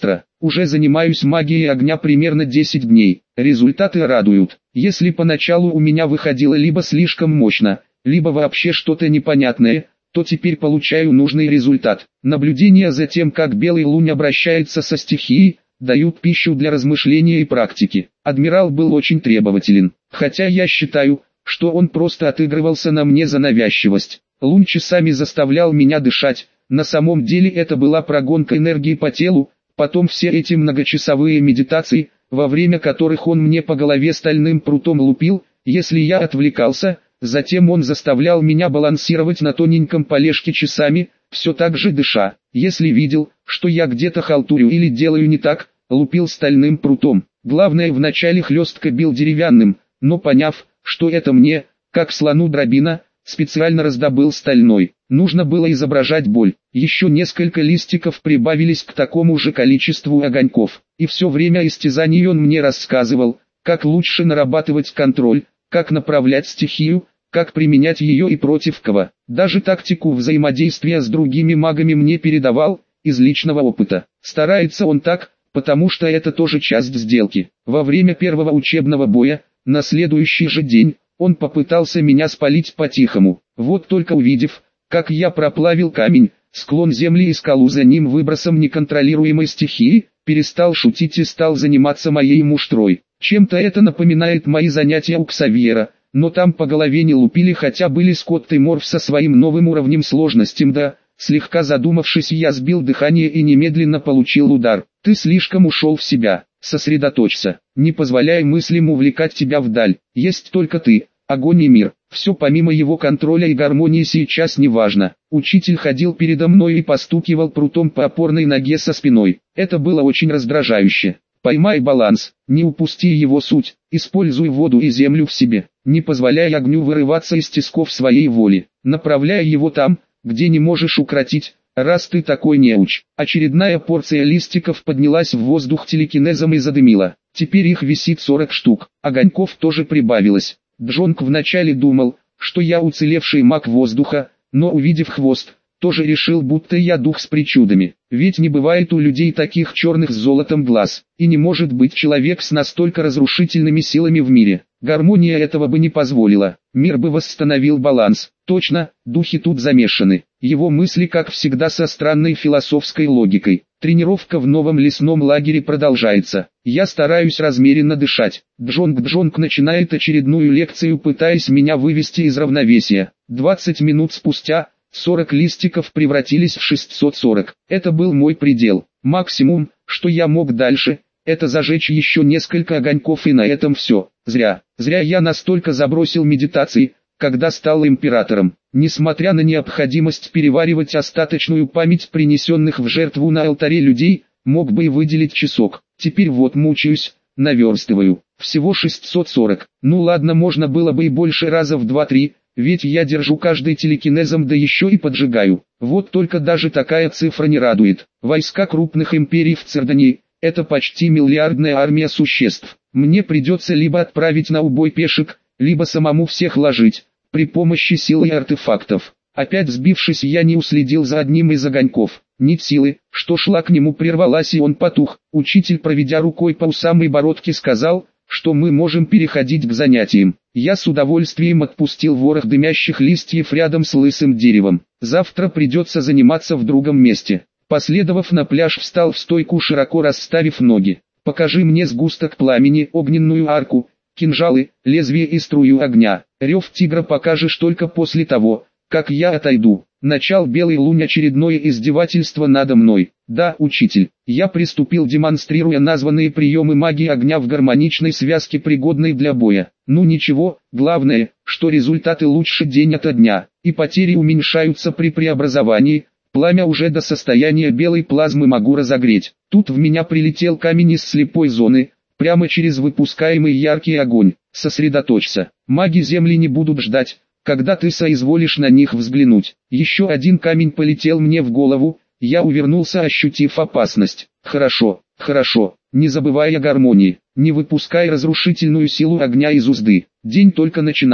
[SPEAKER 1] Уже занимаюсь магией огня примерно десять дней. Результаты радуют. Если поначалу у меня выходило либо слишком мощно, либо вообще что-то непонятное, то теперь получаю нужный результат. Наблюдения за тем, как белый лунь обращается со стихией, дают пищу для размышления и практики. Адмирал был очень требователен, хотя я считаю, что он просто отыгрывался на мне за навязчивость. Лунь часами заставлял меня дышать, на самом деле это была прогонка энергии по телу, потом все эти многочасовые медитации, во время которых он мне по голове стальным прутом лупил, если я отвлекался, затем он заставлял меня балансировать на тоненьком полежке часами, все так же дыша. Если видел, что я где-то халтурю или делаю не так, лупил стальным прутом. Главное, вначале хлестко бил деревянным, но поняв, что это мне, как слону дробина, специально раздобыл стальной. Нужно было изображать боль. Еще несколько листиков прибавились к такому же количеству огоньков. И все время истязаний он мне рассказывал, как лучше нарабатывать контроль, как направлять стихию, как применять ее и против кого. Даже тактику взаимодействия с другими магами мне передавал, из личного опыта. Старается он так, потому что это тоже часть сделки. Во время первого учебного боя, на следующий же день, он попытался меня спалить по-тихому. Вот только увидев, как я проплавил камень, склон земли и скалу за ним выбросом неконтролируемой стихии, перестал шутить и стал заниматься моей муштрой. Чем-то это напоминает мои занятия у Ксавьера, но там по голове не лупили, хотя были Скотт и Морф со своим новым уровнем сложности. Да, слегка задумавшись, я сбил дыхание и немедленно получил удар. Ты слишком ушел в себя, сосредоточься, не позволяй мыслям увлекать тебя вдаль. Есть только ты, огонь и мир. Все помимо его контроля и гармонии сейчас не важно. Учитель ходил передо мной и постукивал прутом по опорной ноге со спиной. Это было очень раздражающе. Поймай баланс, не упусти его суть, используй воду и землю в себе, не позволяй огню вырываться из тисков своей воли, направляй его там, где не можешь укротить, раз ты такой неуч. Очередная порция листиков поднялась в воздух телекинезом и задымила. Теперь их висит сорок штук, огоньков тоже прибавилось. Джонг вначале думал, что я уцелевший маг воздуха, но увидев хвост, тоже решил, будто я дух с причудами. Ведь не бывает у людей таких черных с золотом глаз, и не может быть человек с настолько разрушительными силами в мире. Гармония этого бы не позволила, мир бы восстановил баланс. Точно, духи тут замешаны. Его мысли, как всегда, со странной философской логикой. Тренировка в новом лесном лагере продолжается. Я стараюсь размеренно дышать. Джонг-Джонг начинает очередную лекцию, пытаясь меня вывести из равновесия. двадцать минут спустя сорок листиков превратились в шестьсот сорок. Это был мой предел. Максимум, что я мог дальше, это зажечь еще несколько огоньков, и на этом все. Зря. Зря я настолько забросил медитации, когда стал императором. Несмотря на необходимость переваривать остаточную память принесенных в жертву на алтаре людей, мог бы и выделить часок. Теперь вот мучаюсь, наверстываю. Всего шестьсот сорок. Ну ладно, можно было бы и больше, раза в два-три. Ведь я держу каждый телекинезом, да еще и поджигаю. Вот только даже такая цифра не радует. Войска крупных империй в Цердании – это почти миллиардная армия существ. Мне придется либо отправить на убой пешек, либо самому всех ложить, при помощи силы и артефактов. Опять сбившись, я не уследил за одним из огоньков. Нить силы, что шла к нему, прервалась, и он потух. Учитель, проведя рукой по усам и бородке, сказал, что мы можем переходить к занятиям. Я с удовольствием отпустил ворох дымящих листьев рядом с лысым деревом. Завтра придется заниматься в другом месте. Последовав на пляж, встал в стойку, широко расставив ноги. Покажи мне сгусток пламени, огненную арку, кинжалы, лезвие и струю огня. Рев тигра покажешь только после того, как я отойду. Начал белый лунь очередное издевательство надо мной. Да, учитель, я приступил, демонстрируя названные приемы магии огня в гармоничной связке, пригодной для боя. Ну ничего, главное, что результаты лучше день ото дня, и потери уменьшаются при преобразовании. Пламя уже до состояния белой плазмы могу разогреть. Тут в меня прилетел камень из слепой зоны, прямо через выпускаемый яркий огонь. Сосредоточься, маги земли не будут ждать, когда ты соизволишь на них взглянуть. Еще один камень полетел мне в голову, я увернулся, ощутив опасность. Хорошо, хорошо, не забывай о гармонии, не выпускай разрушительную силу огня из узды. День только начинался,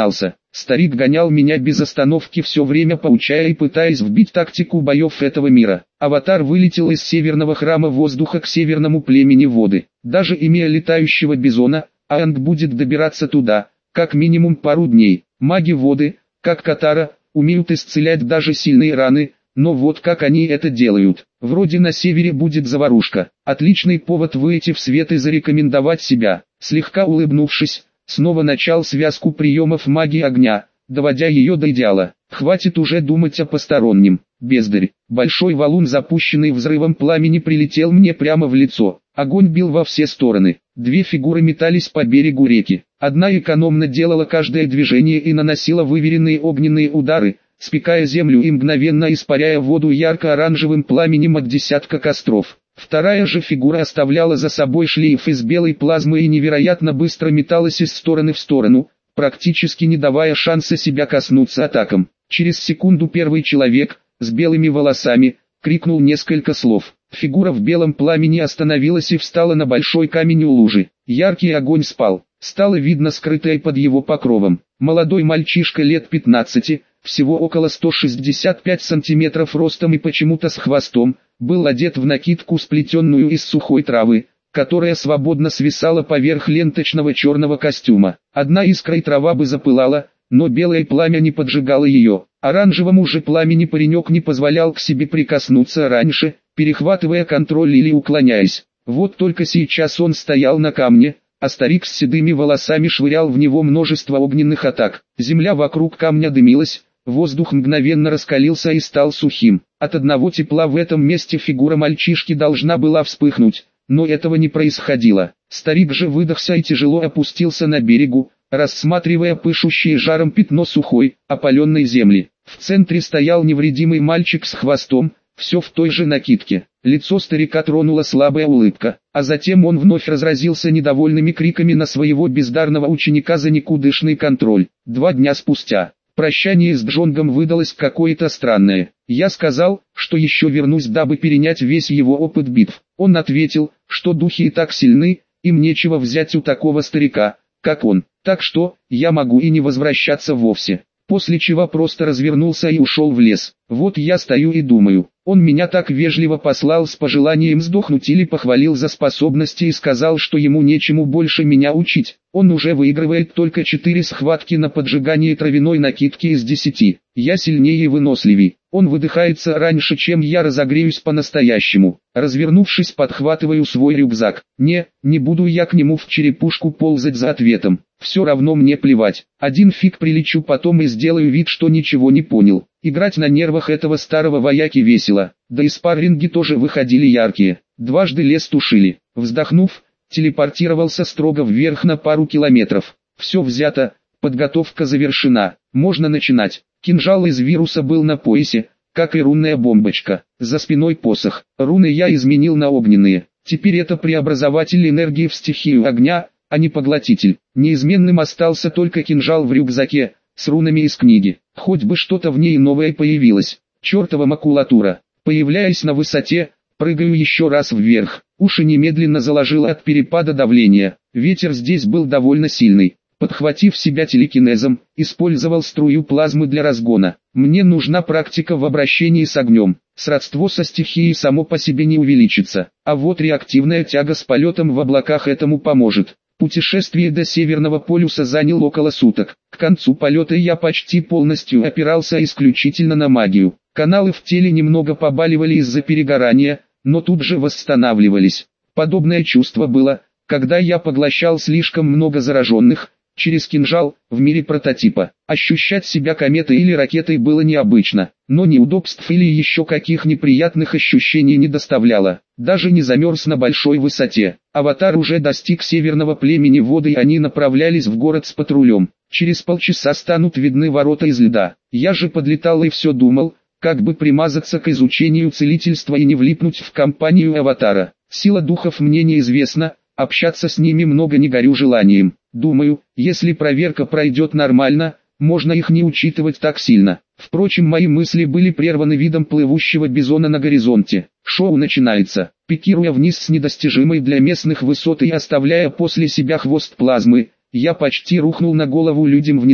[SPEAKER 1] Старик гонял меня без остановки, все время поучая и пытаясь вбить тактику боев этого мира. Аватар вылетел из северного храма воздуха к северному племени воды. Даже имея летающего бизона, Аанг будет добираться туда, как минимум пару дней. Маги воды, как Катара, умеют исцелять даже сильные раны, но вот как они это делают. Вроде на севере будет заварушка. Отличный повод выйти в свет и зарекомендовать себя. Слегка улыбнувшись, снова начал связку приемов магии огня, доводя ее до идеала. Хватит уже думать о постороннем. Бездарь. Большой валун, запущенный взрывом пламени, прилетел мне прямо в лицо. Огонь бил во все стороны. Две фигуры метались по берегу реки. Одна экономно делала каждое движение и наносила выверенные огненные удары, спекая землю и мгновенно испаряя воду ярко-оранжевым пламенем от десятка костров. Вторая же фигура оставляла за собой шлейф из белой плазмы и невероятно быстро металась из стороны в сторону, практически не давая шанса себя коснуться атакам. Через секунду первый человек, с белыми волосами, крикнул несколько слов. Фигура в белом пламени остановилась и встала на большой камень у лужи. Яркий огонь спал. Стало видно скрытое под его покровом. Молодой мальчишка лет пятнадцати, всего около ста шестидесяти пяти сантиметров ростом и почему-то с хвостом, был одет в накидку, сплетенную из сухой травы, которая свободно свисала поверх ленточного черного костюма. Одна искра трава бы запылала, но белое пламя не поджигало ее. Оранжевому же пламени паренек не позволял к себе прикоснуться раньше, перехватывая контроль или уклоняясь. Вот только сейчас он стоял на камне, а старик с седыми волосами швырял в него множество огненных атак. Земля вокруг камня дымилась, воздух мгновенно раскалился и стал сухим. От одного тепла в этом месте фигура мальчишки должна была вспыхнуть, но этого не происходило. Старик же выдохся и тяжело опустился на берегу, рассматривая пышущее жаром пятно сухой, опаленной земли. В центре стоял невредимый мальчик с хвостом, все в той же накидке. Лицо старика тронула слабая улыбка, а затем он вновь разразился недовольными криками на своего бездарного ученика за никудышный контроль. Два дня спустя, прощание с Джонгом выдалось какое-то странное. Я сказал, что еще вернусь, дабы перенять весь его опыт битв. Он ответил, что духи и так сильны, им нечего взять у такого старика, как он, так что, я могу и не возвращаться вовсе. После чего просто развернулся и ушел в лес. Вот я стою и думаю, он меня так вежливо послал с пожеланием сдохнуть или похвалил за способности и сказал, что ему нечему больше меня учить. Он уже выигрывает только четыре схватки на поджигание травяной накидки из десяти. Я сильнее и выносливей. Он выдыхается раньше, чем я разогреюсь по-настоящему. Развернувшись, подхватываю свой рюкзак. Не, не буду я к нему в черепушку ползать за ответом. Все равно мне плевать. Один фиг прилечу потом и сделаю вид, что ничего не понял. Играть на нервах этого старого вояки весело. Да и спарринги тоже выходили яркие. Дважды лес тушили. Вздохнув, телепортировался строго вверх на пару километров. Все взято, подготовка завершена. Можно начинать. Кинжал из вируса был на поясе, как и рунная бомбочка. За спиной посох. Руны я изменил на огненные. Теперь это преобразователь энергии в стихию огня, а не поглотитель. Неизменным остался только кинжал в рюкзаке, с рунами из книги. Хоть бы что-то в ней новое появилось. Чертова макулатура. Появляясь на высоте, прыгаю еще раз вверх. Уши немедленно заложило от перепада давления. Ветер здесь был довольно сильный. Подхватив себя телекинезом, использовал струю плазмы для разгона. Мне нужна практика в обращении с огнем. Сродство со стихией само по себе не увеличится, а вот реактивная тяга с полетом в облаках этому поможет. Путешествие до Северного полюса заняло около суток. К концу полета я почти полностью опирался исключительно на магию. Каналы в теле немного побаливали из-за перегорания, но тут же восстанавливались. Подобное чувство было, когда я поглощал слишком много зараженных, через кинжал, в мире прототипа. Ощущать себя кометой или ракетой было необычно, но неудобств или еще каких неприятных ощущений не доставляло. Даже не замерз на большой высоте. Аватар уже достиг северного племени воды и они направлялись в город с патрулем. Через полчаса станут видны ворота из льда. Я же подлетал и все думал, как бы примазаться к изучению целительства и не влипнуть в компанию Аватара. Сила духов мне неизвестна, общаться с ними много не горю желанием. Думаю, если проверка пройдет нормально, можно их не учитывать так сильно. Впрочем, мои мысли были прерваны видом плывущего бизона на горизонте. Шоу начинается. Пикируя вниз с недостижимой для местных высот и оставляя после себя хвост плазмы, я почти рухнул на голову людям внизу.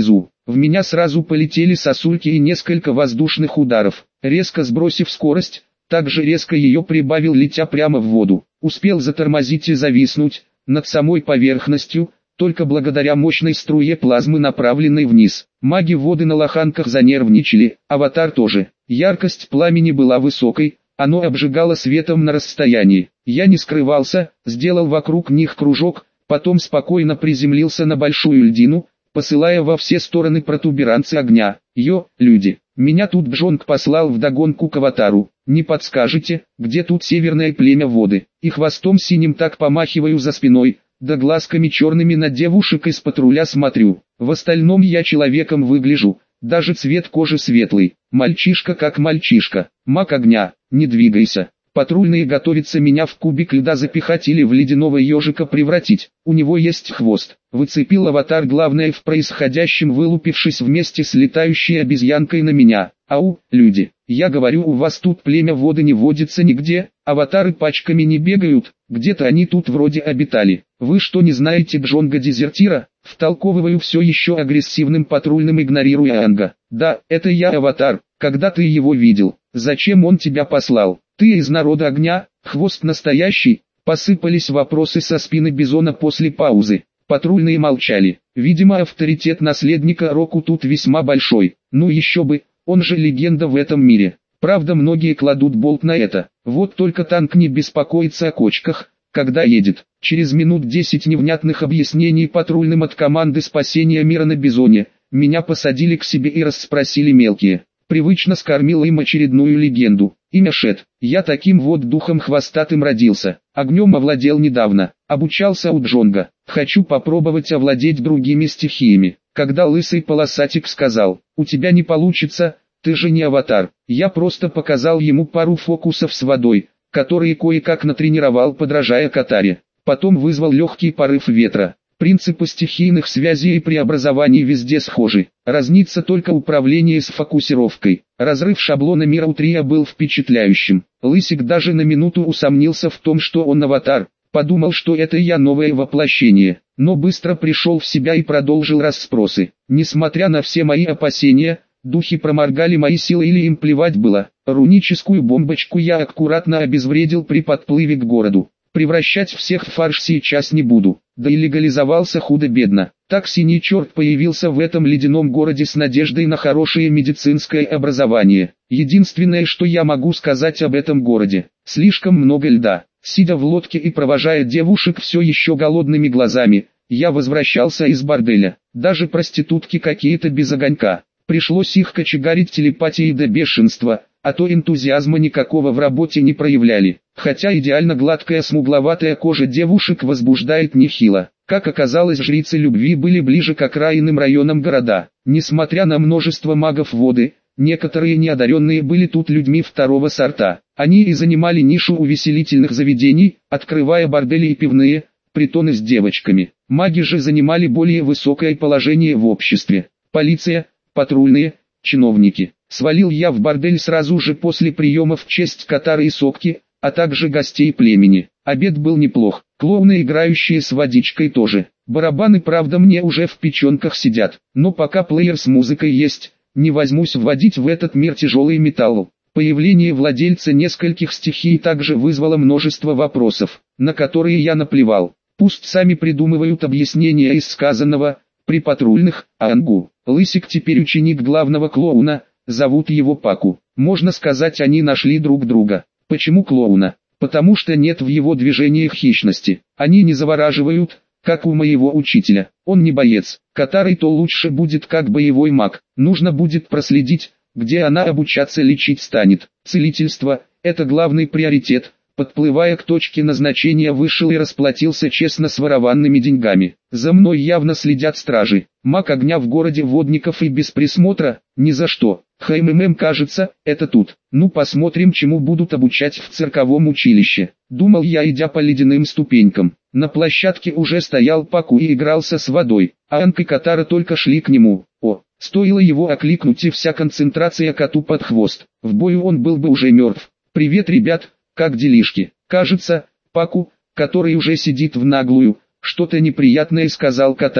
[SPEAKER 1] В меня сразу полетели сосульки и несколько воздушных ударов. Резко сбросив скорость, также резко ее прибавил, летя прямо в воду. Успел затормозить и зависнуть над самой поверхностью, только благодаря мощной струе плазмы, направленной вниз. Маги воды на лоханках занервничали, аватар тоже. Яркость пламени была высокой, оно обжигало светом на расстоянии. Я не скрывался, сделал вокруг них кружок, потом спокойно приземлился на большую льдину, посылая во все стороны протуберанцы огня. Йо, люди, меня тут Джонг послал вдогонку к аватару. Не подскажете, где тут северное племя воды? И хвостом синим так помахиваю за спиной, да глазками черными на девушек из патруля смотрю. В остальном я человеком выгляжу, даже цвет кожи светлый. Мальчишка как мальчишка. Маг огня, не двигайся. Патрульные готовятся меня в кубик льда запихать или в ледяного ежика превратить. У него есть хвост. Выцепил аватар главное в происходящем, вылупившись вместе с летающей обезьянкой на меня. Ау, люди, я говорю, у вас тут племя воды не водится нигде, аватары пачками не бегают, где-то они тут вроде обитали. Вы что, не знаете Джонга-дезертира? Втолковываю все еще агрессивным патрульным, игнорируя Анга. Да, это я, аватар. Когда ты его видел? Зачем он тебя послал? Ты из народа огня? Хвост настоящий? Посыпались вопросы со спины Бизона после паузы. Патрульные молчали. Видимо, авторитет наследника Року тут весьма большой. Ну еще бы, он же легенда в этом мире. Правда, многие кладут болт на это. Вот только танк не беспокоится о кочках, когда едет. Через минут десять невнятных объяснений патрульным от команды спасения мира на Бизоне, меня посадили к себе и расспросили мелкие. Привычно скормил им очередную легенду. Имя Шет. Я таким вот духом хвостатым родился. Огнем овладел недавно. Обучался у Джонга. Хочу попробовать овладеть другими стихиями. Когда лысый полосатик сказал: «У тебя не получится, ты же не аватар», я просто показал ему пару фокусов с водой, которые кое-как натренировал, подражая Катаре. Потом вызвал легкий порыв ветра. Принципы стихийных связей и преобразований везде схожи. Разнится только управление с фокусировкой. Разрыв шаблона мира у Трия был впечатляющим. Лысик даже на минуту усомнился в том, что он аватар. Подумал, что это я новое воплощение. Но быстро пришел в себя и продолжил расспросы. Несмотря на все мои опасения, духи проморгали мои силы или им плевать было. Руническую бомбочку я аккуратно обезвредил при подплыве к городу. Превращать всех в фарш сейчас не буду. Да и легализовался худо-бедно. Так синий черт появился в этом ледяном городе с надеждой на хорошее медицинское образование. Единственное, что я могу сказать об этом городе: слишком много льда. Сидя в лодке и провожая девушек все еще голодными глазами, я возвращался из борделя. Даже проститутки какие-то без огонька. Пришлось их кочегарить телепатией до бешенства, а то энтузиазма никакого в работе не проявляли. Хотя идеально гладкая смугловатая кожа девушек возбуждает нехило. Как оказалось, жрицы любви были ближе к окраинным районам города. Несмотря на множество магов воды, некоторые неодаренные были тут людьми второго сорта. Они и занимали нишу увеселительных заведений, открывая бордели и пивные, притоны с девочками. Маги же занимали более высокое положение в обществе. Полиция, патрульные, чиновники. Свалил я в бордель сразу же после приема в честь Катары и Сокки, а также гостей племени. Обед был неплох, клоуны, играющие с водичкой, тоже. Барабаны, правда, мне уже в печенках сидят, но пока плеер с музыкой есть, не возьмусь вводить в этот мир тяжелый металл. Появление владельца нескольких стихий также вызвало множество вопросов, на которые я наплевал. Пусть сами придумывают объяснения из сказанного. При патрульных, Ангу, Лысик теперь ученик главного клоуна, зовут его Паку. Можно сказать, они нашли друг друга. Почему клоуна? Потому что нет в его движениях хищности. Они не завораживают, как у моего учителя. Он не боец. Катарой то лучше будет как боевой маг. Нужно будет проследить, где она обучаться лечить станет. Целительство – это главный приоритет. Подплывая к точке назначения, вышел и расплатился честно с ворованными деньгами. За мной явно следят стражи. Маг огня в городе водников и без присмотра? Ни за что. ХММ, кажется, это тут. Ну, посмотрим, чему будут обучать в цирковом училище. Думал я, идя по ледяным ступенькам. На площадке уже стоял Паку и игрался с водой, а Анка и Катара только шли к нему. О, стоило его окликнуть, и вся концентрация коту под хвост. В бою он был бы уже мертв. «Привет, ребят, как делишки?» Кажется, Паку, который уже сидит в наглую, что-то неприятное сказал Катаре.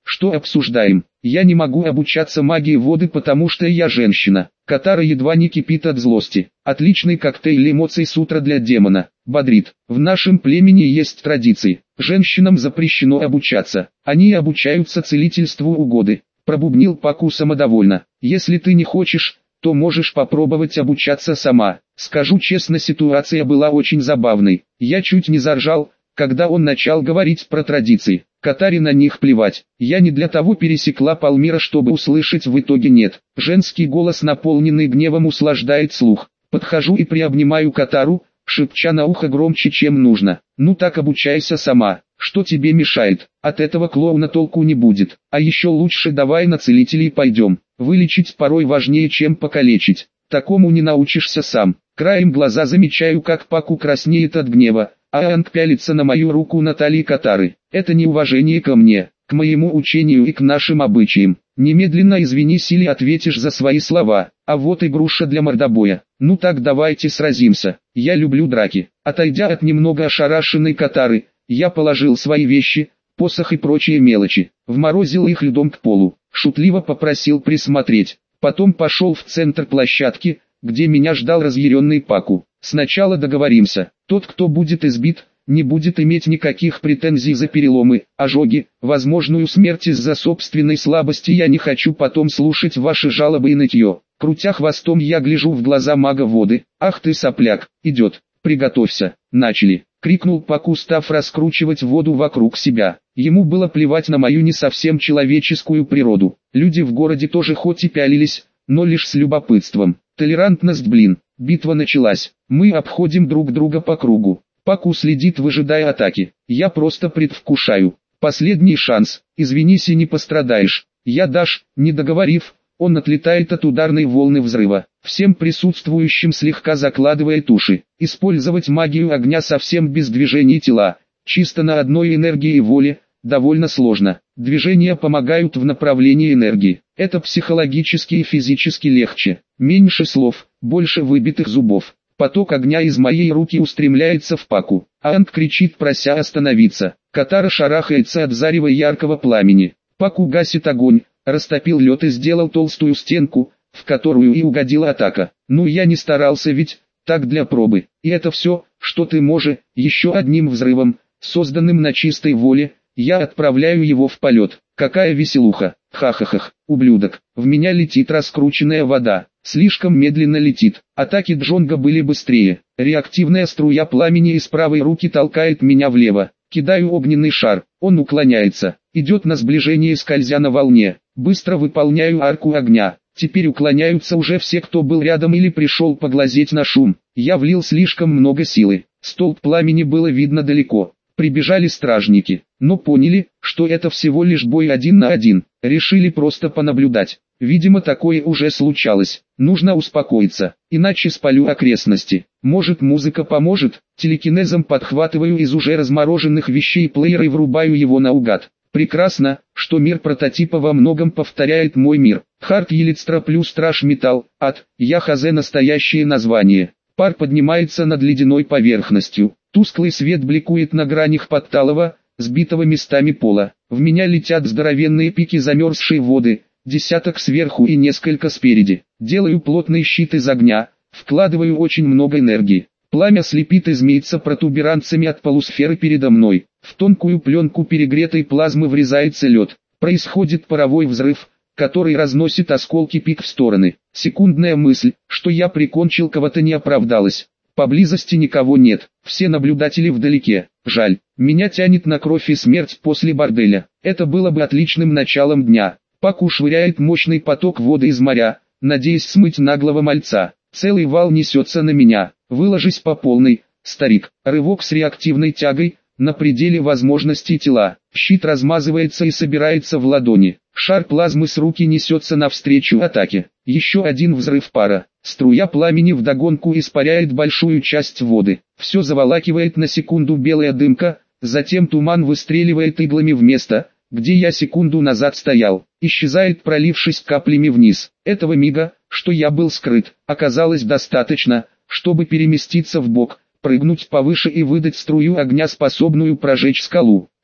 [SPEAKER 1] Что обсуждаем? Я не могу обучаться магии воды, потому что я женщина. Катара едва не кипит от злости. Отличный коктейль эмоций с утра для демона. Бодрит. В нашем племени есть традиции. Женщинам запрещено обучаться. Они обучаются целительству у годы. Пробубнил Паку самодовольно. Если ты не хочешь, то можешь попробовать обучаться сама. Скажу честно, ситуация была очень забавной. Я чуть не заржал, когда он начал говорить про традиции. Катаре на них плевать. Я не для того пересекла полмира, чтобы услышать в итоге нет. Женский голос, наполненный гневом, услаждает слух. Подхожу и приобнимаю Катару, шепча на ухо громче, чем нужно. Ну так обучайся сама. Что тебе мешает? От этого клоуна толку не будет. А еще лучше давай на целителей пойдем. Вылечить порой важнее, чем покалечить. Такому не научишься сам. Краем глаза замечаю, как Паку краснеет от гнева, а Анг пялится на мою руку на талии Катары. Это неуважение ко мне, к моему учению и к нашим обычаям. Немедленно извинись или ответишь за свои слова. А вот и груша для мордобоя. Ну так давайте сразимся. Я люблю драки. Отойдя от немного ошарашенной Катары, я положил свои вещи, посох и прочие мелочи, вморозил их льдом к полу, шутливо попросил присмотреть. Потом пошел в центр площадки, где меня ждал разъяренный Паку. Сначала договоримся. Тот, кто будет избит, не будет иметь никаких претензий за переломы, ожоги, возможную смерть из-за собственной слабости. Я не хочу потом слушать ваши жалобы и нытье. Крутя хвостом, я гляжу в глаза мага воды. Ах ты сопляк, идет, приготовься, начали. Крикнул Паку, став раскручивать воду вокруг себя. Ему было плевать на мою не совсем человеческую природу. Люди в городе тоже хоть и пялились, но лишь с любопытством. Толерантность, блин. Битва началась. Мы обходим друг друга по кругу. Паку следит, выжидая атаки. Я просто предвкушаю. Последний шанс. Извинись и не пострадаешь. Я дашь, не договорив, он отлетает от ударной волны взрыва. Всем присутствующим слегка закладывает уши. Использовать магию огня совсем без движений тела, чисто на одной энергии и воле, довольно сложно. Движения помогают в направлении энергии. Это психологически и физически легче. Меньше слов, больше выбитых зубов. Поток огня из моей руки устремляется в Паку. Анг кричит, прося остановиться. Катара шарахается от зарева яркого пламени. Паку гасит огонь, растопил лед и сделал толстую стенку, в которую и угодила атака. Ну я не старался ведь, так для пробы. И это все, что ты можешь. Еще одним взрывом, созданным на чистой воле, я отправляю его в полет. Какая веселуха. Ха-ха-ха, ублюдок. В меня летит раскрученная вода. Слишком медленно летит. Атаки Джонга были быстрее. Реактивная струя пламени из правой руки толкает меня влево. Кидаю огненный шар. Он уклоняется. Идет на сближение, скользя на волне. Быстро выполняю арку огня. Теперь уклоняются уже все, кто был рядом или пришел поглазеть на шум. Я влил слишком много силы. Столб пламени было видно далеко. Прибежали стражники, но поняли, что это всего лишь бой один на один. Решили просто понаблюдать. Видимо, такое уже случалось. Нужно успокоиться, иначе спалю окрестности. Может, музыка поможет? Телекинезом подхватываю из уже размороженных вещей плеер и врубаю его наугад. Прекрасно, что мир прототипа во многом повторяет мой мир. Хард Елитстра плюс Страж Металл, ад, я хз настоящее название. Пар поднимается над ледяной поверхностью. Тусклый свет бликует на гранях подталого, сбитого местами пола. В меня летят здоровенные пики замерзшей воды, десяток сверху и несколько спереди. Делаю плотный щит из огня, вкладываю очень много энергии. Пламя слепит и змеится протуберанцами от полусферы передо мной. В тонкую пленку перегретой плазмы врезается лед. Происходит паровой взрыв, который разносит осколки пик в стороны. Секундная мысль, что я прикончил кого-то, не оправдалась. Поблизости никого нет, все наблюдатели вдалеке. Жаль, меня тянет на кровь и смерть после борделя. Это было бы отличным началом дня. Паку швыряет мощный поток воды из моря, надеясь смыть наглого мальца. Целый вал несется на меня. Выложись по полной, старик. Рывок с реактивной тягой, на пределе возможностей тела. Щит размазывается и собирается в ладони. Шар плазмы с руки несется навстречу атаке. Еще один взрыв пара. Струя пламени вдогонку испаряет большую часть воды. Все заволакивает на секунду белая дымка, затем туман выстреливает иглами в место, где я секунду назад стоял. Исчезает, пролившись каплями вниз. Этого мига, что я был скрыт, оказалось достаточно, чтобы переместиться в бок, прыгнуть повыше и выдать струю огня, способную прожечь скалу.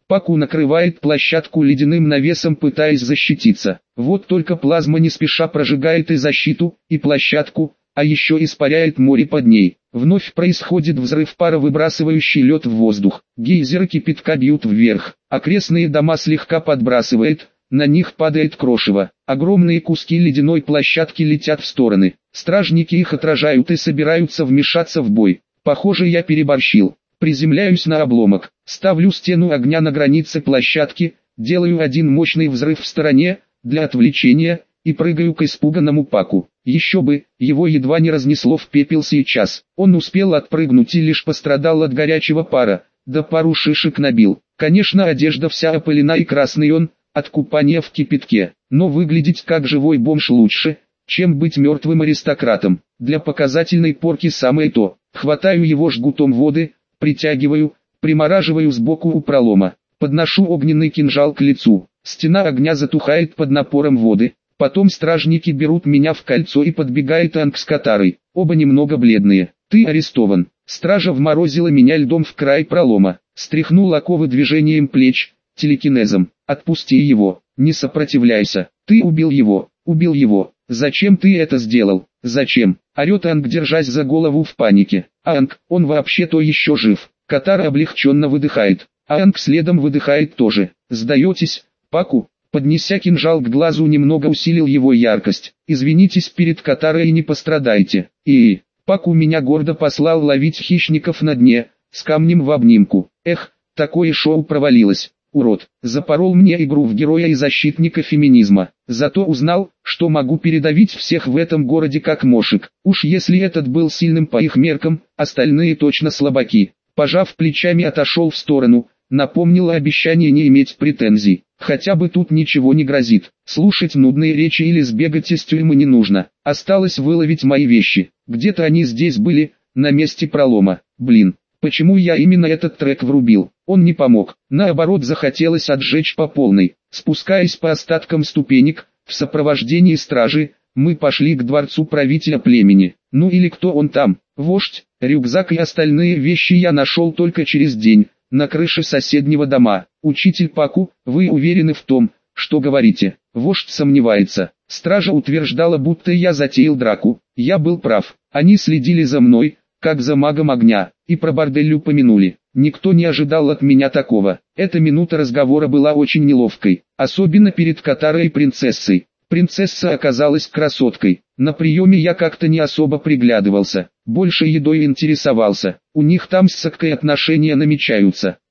[SPEAKER 1] Паку накрывает площадку ледяным навесом, пытаясь защититься. Вот только плазма не спеша прожигает и защиту, и площадку, а еще испаряет море под ней. Вновь происходит взрыв пара, выбрасывающий лед в воздух. Гейзеры кипятка бьют вверх. Окрестные дома слегка подбрасывает, на них падает крошево. Огромные куски ледяной площадки летят в стороны. Стражники их отражают и собираются вмешаться в бой. Похоже, я переборщил. Приземляюсь на обломок, ставлю стену огня на границе площадки, делаю один мощный взрыв в стороне, для отвлечения, и прыгаю к испуганному Паку. Еще бы, его едва не разнесло в пепел сейчас. Он успел отпрыгнуть и лишь пострадал от горячего пара, да пару шишек набил. Конечно, одежда вся опылена и красный он, от купания в кипятке, но выглядеть как живой бомж лучше, чем быть мертвым аристократом. Для показательной порки самое то. Хватаю его жгутом воды, притягиваю, примораживаю сбоку у пролома, подношу огненный кинжал к лицу. Стена огня затухает под напором воды. Потом стражники берут меня в кольцо и подбегает Анг с Катарой, оба немного бледные. «Ты арестован». Стража вморозила меня льдом в край пролома, стряхнул оковы движением плеч, телекинезом. «Отпусти его, не сопротивляйся, ты убил его, убил его, зачем ты это сделал, зачем?» Орет Анг, держась за голову в панике. «Анг, он вообще-то еще жив». Катара облегченно выдыхает, а Анг следом выдыхает тоже. «Сдаетесь, Паку?» Поднеся кинжал к глазу, немного усилил его яркость. «Извинитесь перед Катарой и не пострадайте». И Паку меня гордо послал ловить хищников на дне, с камнем в обнимку. Эх, такое шоу провалилось. Урод, запорол мне игру в героя и защитника феминизма. Зато узнал, что могу передавить всех в этом городе как мошек. Уж если этот был сильным по их меркам, остальные точно слабаки. Пожав плечами, отошел в сторону, напомнил о обещании не иметь претензий. Хотя бы тут ничего не грозит. Слушать нудные речи или сбегать из тюрьмы не нужно. Осталось выловить мои вещи. Где-то они здесь были, на месте пролома. Блин, почему я именно этот трек врубил? Он не помог. Наоборот, захотелось отжечь по полной. Спускаясь по остаткам ступенек, в сопровождении стражи, мы пошли к дворцу правителя племени. Ну или кто он там? Вождь. Рюкзак и остальные вещи я нашел только через день, на крыше соседнего дома. «Учитель Паку, вы уверены в том, что говорите?» Вождь сомневается. Стража утверждала, будто я затеял драку. Я был прав. Они следили за мной, как за магом огня, и про бордель упомянули. Никто не ожидал от меня такого. Эта минута разговора была очень неловкой, особенно перед Катарой и принцессой. Принцесса оказалась красоткой. На приеме я как-то не особо приглядывался, больше едой интересовался. У них там с Саккой отношения намечаются.